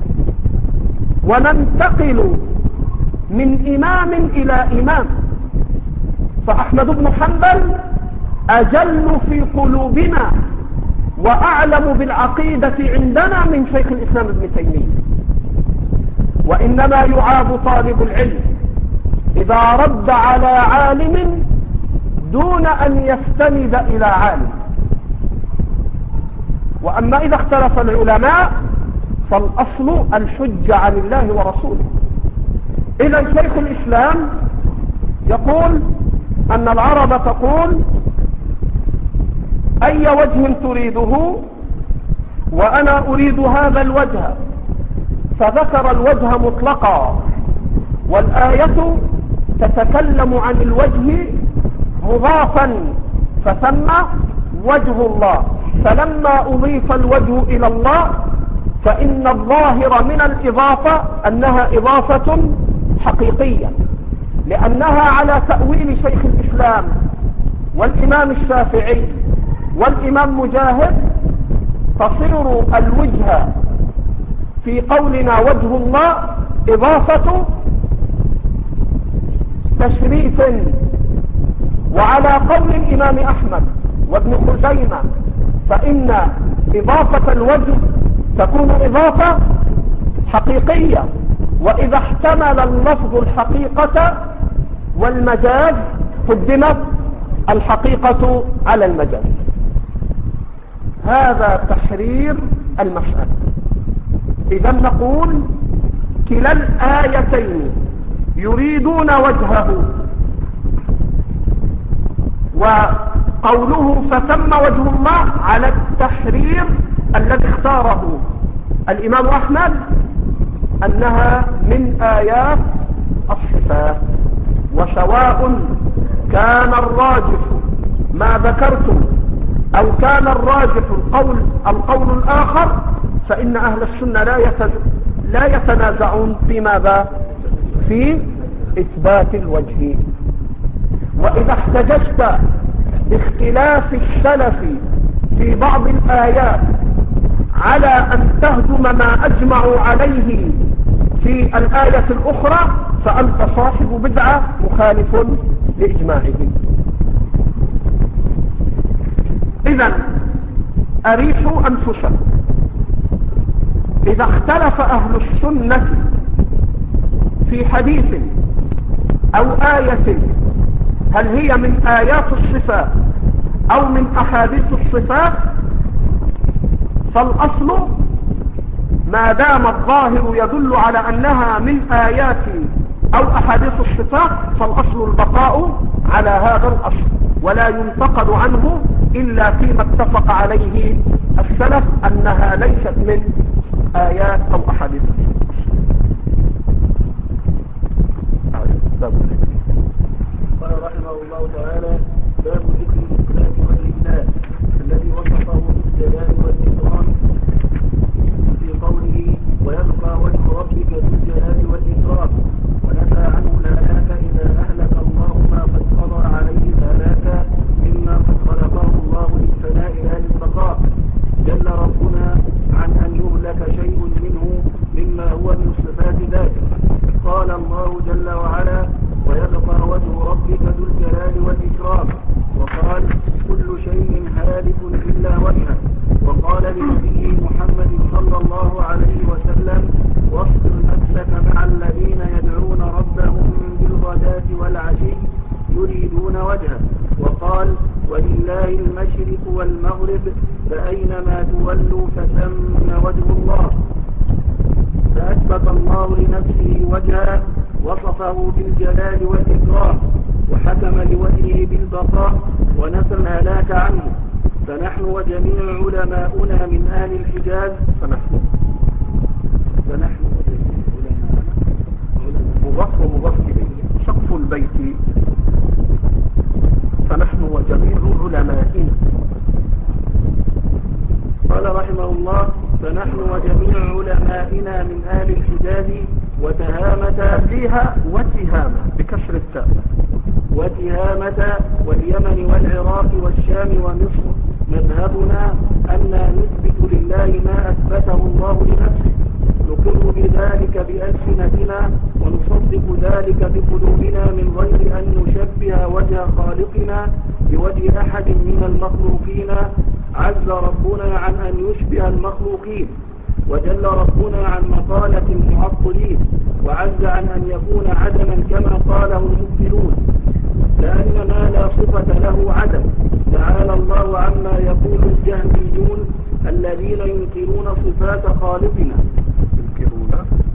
وننتقل من إمام إلى إمام. فأحمد بن حنبل أجل في قلوبنا وأعلم بالعقيدة عندنا من شيخ الإسلام ابن تيمية. وإنما يعاب طالب العلم إذا رد على عالم دون أن يستند إلى عالم. وأما إذا اختلف العلماء فالأصل الحجة عن الله ورسوله. إذا شيخ الإسلام يقول أن العرب تقول أي وجه تريده وأنا أريد هذا الوجه، فذكر الوجه مطلقا، والآية تتكلم عن الوجه مضافا فثم وجه الله. فلما أضيف الوجه إلى الله فإن الظاهر من الإضافة أنها إضافة حقيقية، لأنها على تأويل شيخ الإسلام والإمام الشافعي والإمام مجاهد تصير الوجه في قولنا وجه الله إضافة تشريف. وعلى قول الإمام أحمد وابن خزيمة فإن إضافة الوجه تكون إضافة حقيقية، وإذا احتمل اللفظ الحقيقة والمجاز قدمت الحقيقة على المجاز. هذا تحرير المسألة. إذا نقول كلا الآيتين يريدون وجهه، وقوله فثم وجه الله على التحرير الذي اختاره الإمام أحمد أنها من آيات الصفات. وسواء كان الراجح ما ذكرتم أو كان الراجح القول القول الآخر، فإن أهل السنة لا لا يتنازعون في ماذا؟ في إثبات الوجه. وإذا احتججت باختلاف السلف في بعض الآيات على أن تهدم ما أجمعوا عليه في الآية الأخرى فأنت صاحب بدعة مخالف لإجماعهم. إذن أريحوا أنفسكم. إذا اختلف أهل السنة في حديث أو آية هل هي من آيات الصفات أو من أحاديث الصفات، فالأصل ما دام الظاهر يدل على أنها من آيات أو أحاديث الصفات فالأصل البقاء على هذا الأصل، ولا ينتقل عنه إلا فيما اتفق عليه السلف أنها ليست من آيات أو أحاديث. قال رحمه الله تعالى: باب ذكر إثبات وجه الله الذي وصفه بالجلال ولله المشرق والمغرب فأينما تولوا فثم وجه الله. فأثبت الله لنفسه وجها وصفه بالجلال والإكرام وحكم لوجهه بالبقاء ونفى الهلاك عنه. فنحن وجميع علماؤنا من أهل الحجاز فنحن فنحن وجميع علماؤنا مضاف ومضاف إليه سقف البيت. فنحن وجميع علمائنا. قال رحمه الله فنحن وجميع علمائنا من أهل الحجاز وتهامة فيها وتهامة بكسر التاء وتهامة واليمن والعراق والشام ومصر مذهبنا أن نثبت لله ما أثبته الله لنفسه نقر بذلك بألسنتنا ونصدق ذلك بقلوبنا من غير أن نشبه وجه خالقنا بوجه أحد من المخلوقين. عز ربنا عن أن يشبه المخلوقين وجل ربنا عن مقالة المعطلين وعز عن أن يكون عدما كما قاله المبطلون لأن ما لا صفة له عدم. تعالى الله عما يقول الجهميون الذين ينكرون صفات خالقنا ينكرون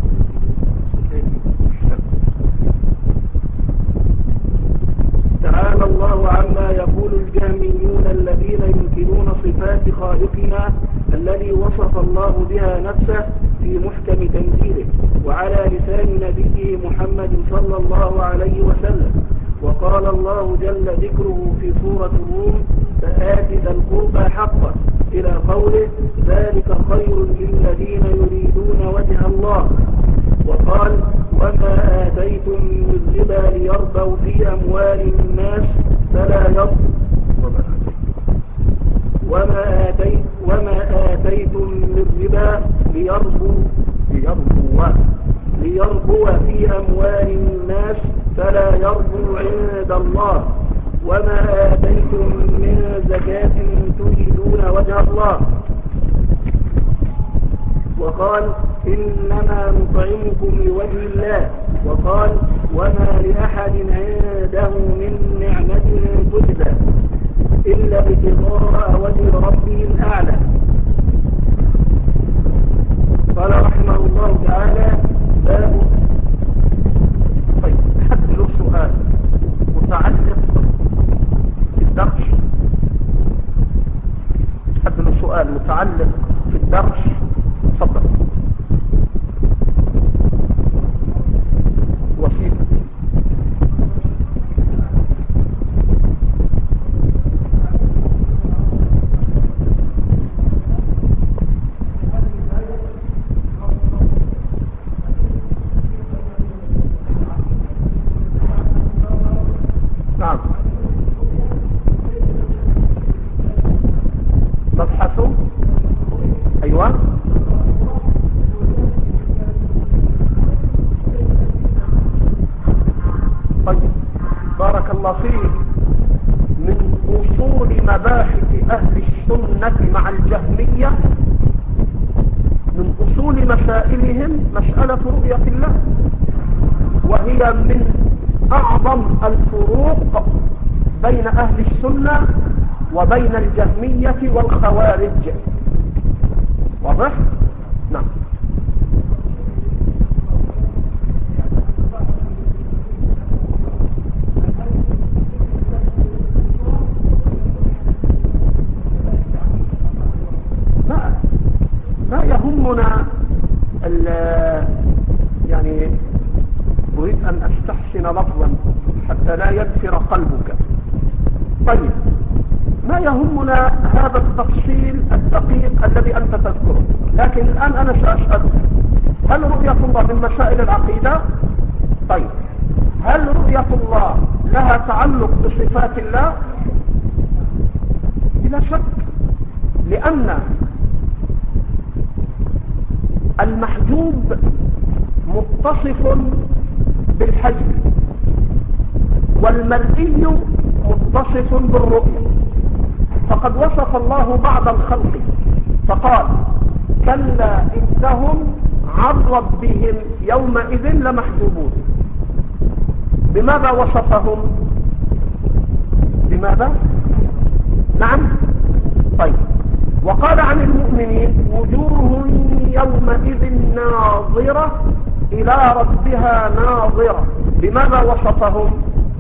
تعالى الله عما يقول الجهميون الذين ينكرون صفات خالقنا الذي وصف الله بها نفسه في محكم تنزيله وعلى لسان نبيه محمد صلى الله عليه وسلم. وقال الله جل ذكره في سورة الروم فآت ذا القربى حقه إلى قوله ذلك خير للذين يريدون وجه الله. وقال وما آتيتم من ربا ليربوا في أموال الناس فلا يربوا وما آتيت وما آتيتم من ربا ليربوا ليربوا ليربوا في أموال الناس فلا يربوا عند الله وما آتيتم من زكاة تريدون وجه الله. وقال إنما نطعمكم لوجه الله. وقال وما لأحد عنده من نعمة تجزى إلا ابتغاء وجه ربه الأعلى. قال رحمه الله تعالى باب. طيب حد له سؤال متعلق في الدرس حد له سؤال متعلق في الدرس تفضل. وسيلة نعم تبحثوا أيوة طيب بارك الله فيك. من أصول مباحث أهل السنة مع الجهمية من أصول مسائلهم مسألة رؤية الله وهي من أعظم الفروق بين أهل السنة وبين الجهمية والخوارج. واضح؟ نعم لا لا يهمنا يعني أريد أن أستحسن لفظا حتى لا ينفر قلبك. طيب ما يهمنا هذا التفصيل الدقيق الذي أنت تذكره، لكن الآن أنا سأسألك هل رؤية الله من مسائل العقيدة؟ طيب هل رؤية الله لها تعلق بصفات الله؟ بلا شك، لأن المحجوب متصف بالحجب والمرئي متصف بالرؤية. فقد وصف الله بعض الخلق فقال كلا إنهم عن ربهم يومئذ لمحجوبون. بماذا وصفهم؟ بماذا؟ نعم. طيب، وقال عن المؤمنين وجوه يومئذ ناظرة إلى ربها ناظرة. بماذا وصفهم؟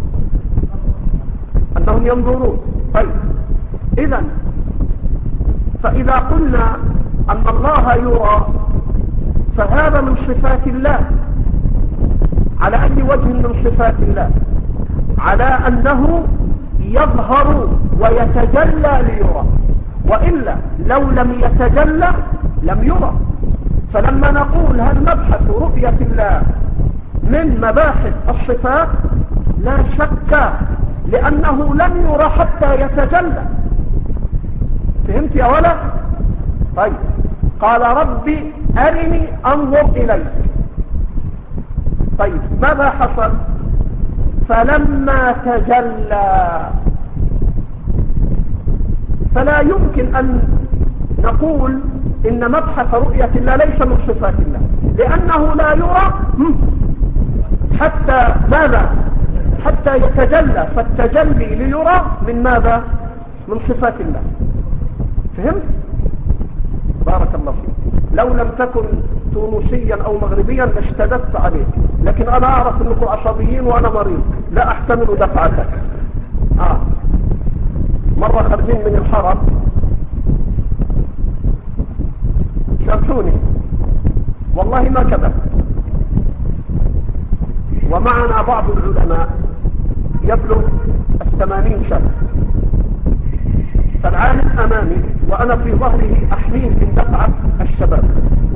أنهم ينظرون. طيب، إذن فإذا قلنا أن الله يرى فهذا من صفات الله. على أي وجه من صفات الله؟ على أنه يظهر ويتجلى ليرى، وإلا لو لم يتجلى لم يرى. فلما نقول هل مبحث رؤية الله من مباحث الصفات؟ لا شك، لأنه لم يرى حتى يتجلى. فهمت يا ولد؟ طيب، قال ربي أرني أنظر إليك. طيب، ماذا حصل؟ فلما تجلى. فلا يمكن أن نقول إن مبحث رؤية الله ليس من صفات الله، لأنه لا يرى حتى ماذا؟ حتى يتجلى. فالتجلي ليرى من ماذا؟ من صفات الله. فهمت؟ بارك الله فيك. لو لم تكن تونسيا أو مغربيا لاشتددت عليك، لكن أنا أعرف أنكم عصبيين وأنا مريض لا أحتمل دفعتك. آه. مرة خارجين من الحرم سامحوني والله ما كذب، ومعنا بعض العلماء يبلغ الثمانين سنة، فالعالم أمامي وأنا في ظهره أحميه من دفعة الشباب،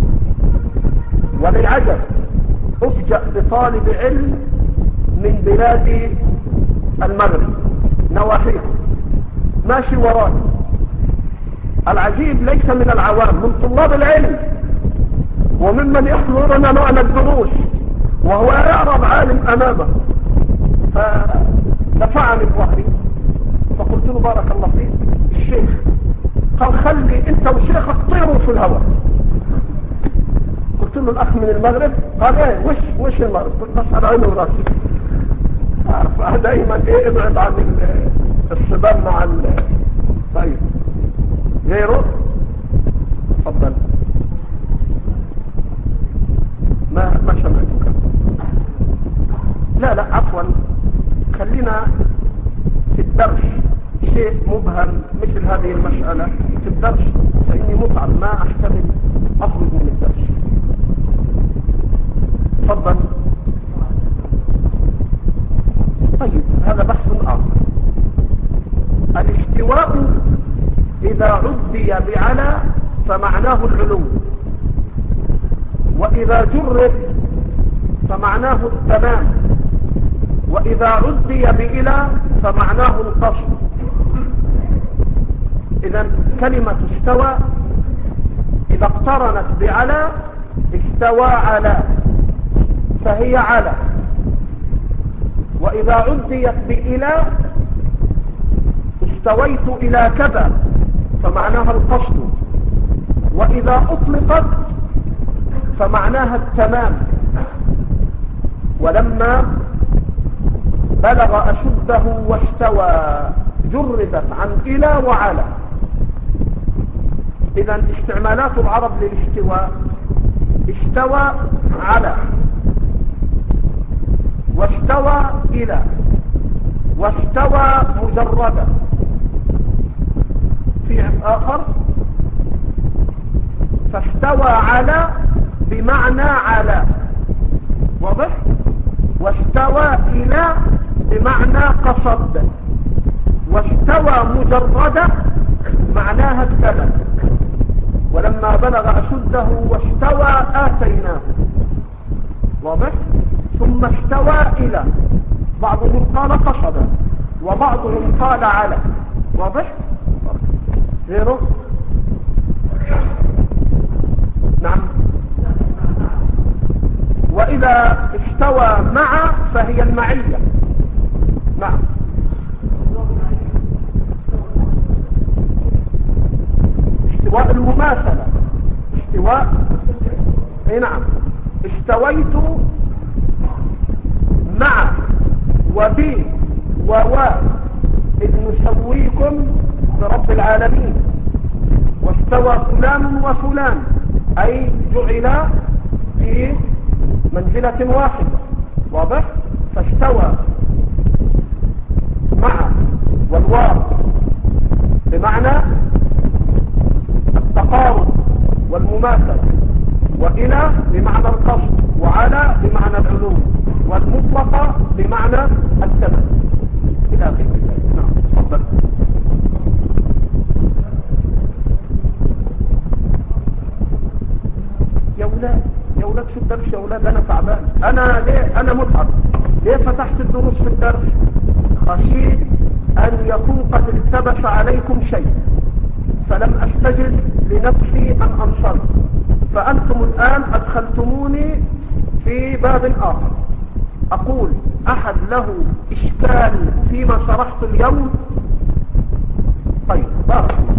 وللعجب أفجأ بطالب علم من بلاد المغرب نواحيه ماشي وراي. العجيب ليس من العوام، من طلاب العلم وممن يحضرنا معنا الدروس، وهو يعرض عالم أمامه. فدفعني بظهري فقلت له بارك الله فيك الشيخ. قال خلي انت وشيخك طيروا في الهواء. قلت له الأخ من المغرب؟ قال ايه وش وش المغرب؟ قلت بس على عيني وراسي. فدايما ايه ابعد عن الصدام مع ال... طيب غيره تفضل. ما ما سمعتك. لا لا عفوا، خلينا في الدرس شيء مبهم مثل هذه المسألة في الدرس، فإني متعب ما أحتمل أخرج من الدرس. تفضل. طيب هذا بحث آخر. الاستواء إذا عدي بعلى فمعناه العلو، وإذا جرد فمعناه التمام، وإذا عدي بإلى فمعناه القصد. إذا كلمة استوى إذا اقترنت بعلى استوى على فهي على، وإذا عديت بإلى استويت إلى كذا فمعناها القصد، وإذا أطلقت فمعناها التمام. ولما بلغ أشده واستوى جردت عن إلى وعلى. إذا استعمالات العرب للاستواء: استوى على، واستوى إلى، واستوى مجردا. في آخر فاستوى على بمعنى على، واضح؟ واستوى إلى بمعنى قصد، واستوى مجردا معناها الثبت. ولما بلغ أشده واستوى آتيناه، واضح؟ ثم استوى إلى، بعضهم قال قصدا وبعضهم قال على، واضح؟ غيره؟ نعم. وإذا استوى مع فهي المعية. نعم. استواء المماثلة، استواء اي نعم. استويت مع وبي ووا إذ نسويكم برب العالمين، واستوى فلان وفلان أي جعل في منزلة واحدة، واضح؟ فاستوى مع والواو بمعنى التقارب والمماثلة، وإلى بمعنى القصد، وعلى بمعنى العلو، والمطلقة بمعنى الثبت إلى آخر ذلك. نعم تفضل. يا ولاد يا ولاد في الدرس يا ولاد، أنا تعبان، أنا ليه أنا متعب، ليه فتحت الدروس في الدرس؟ خشيت أن يكون قد التبس عليكم شيء، فلم أستجد لنفسي أن أنصرف، فأنتم الآن أدخلتموني في باب آخر. أقول أحد له إشكال فيما شرحت اليوم؟ طيب بارك الله.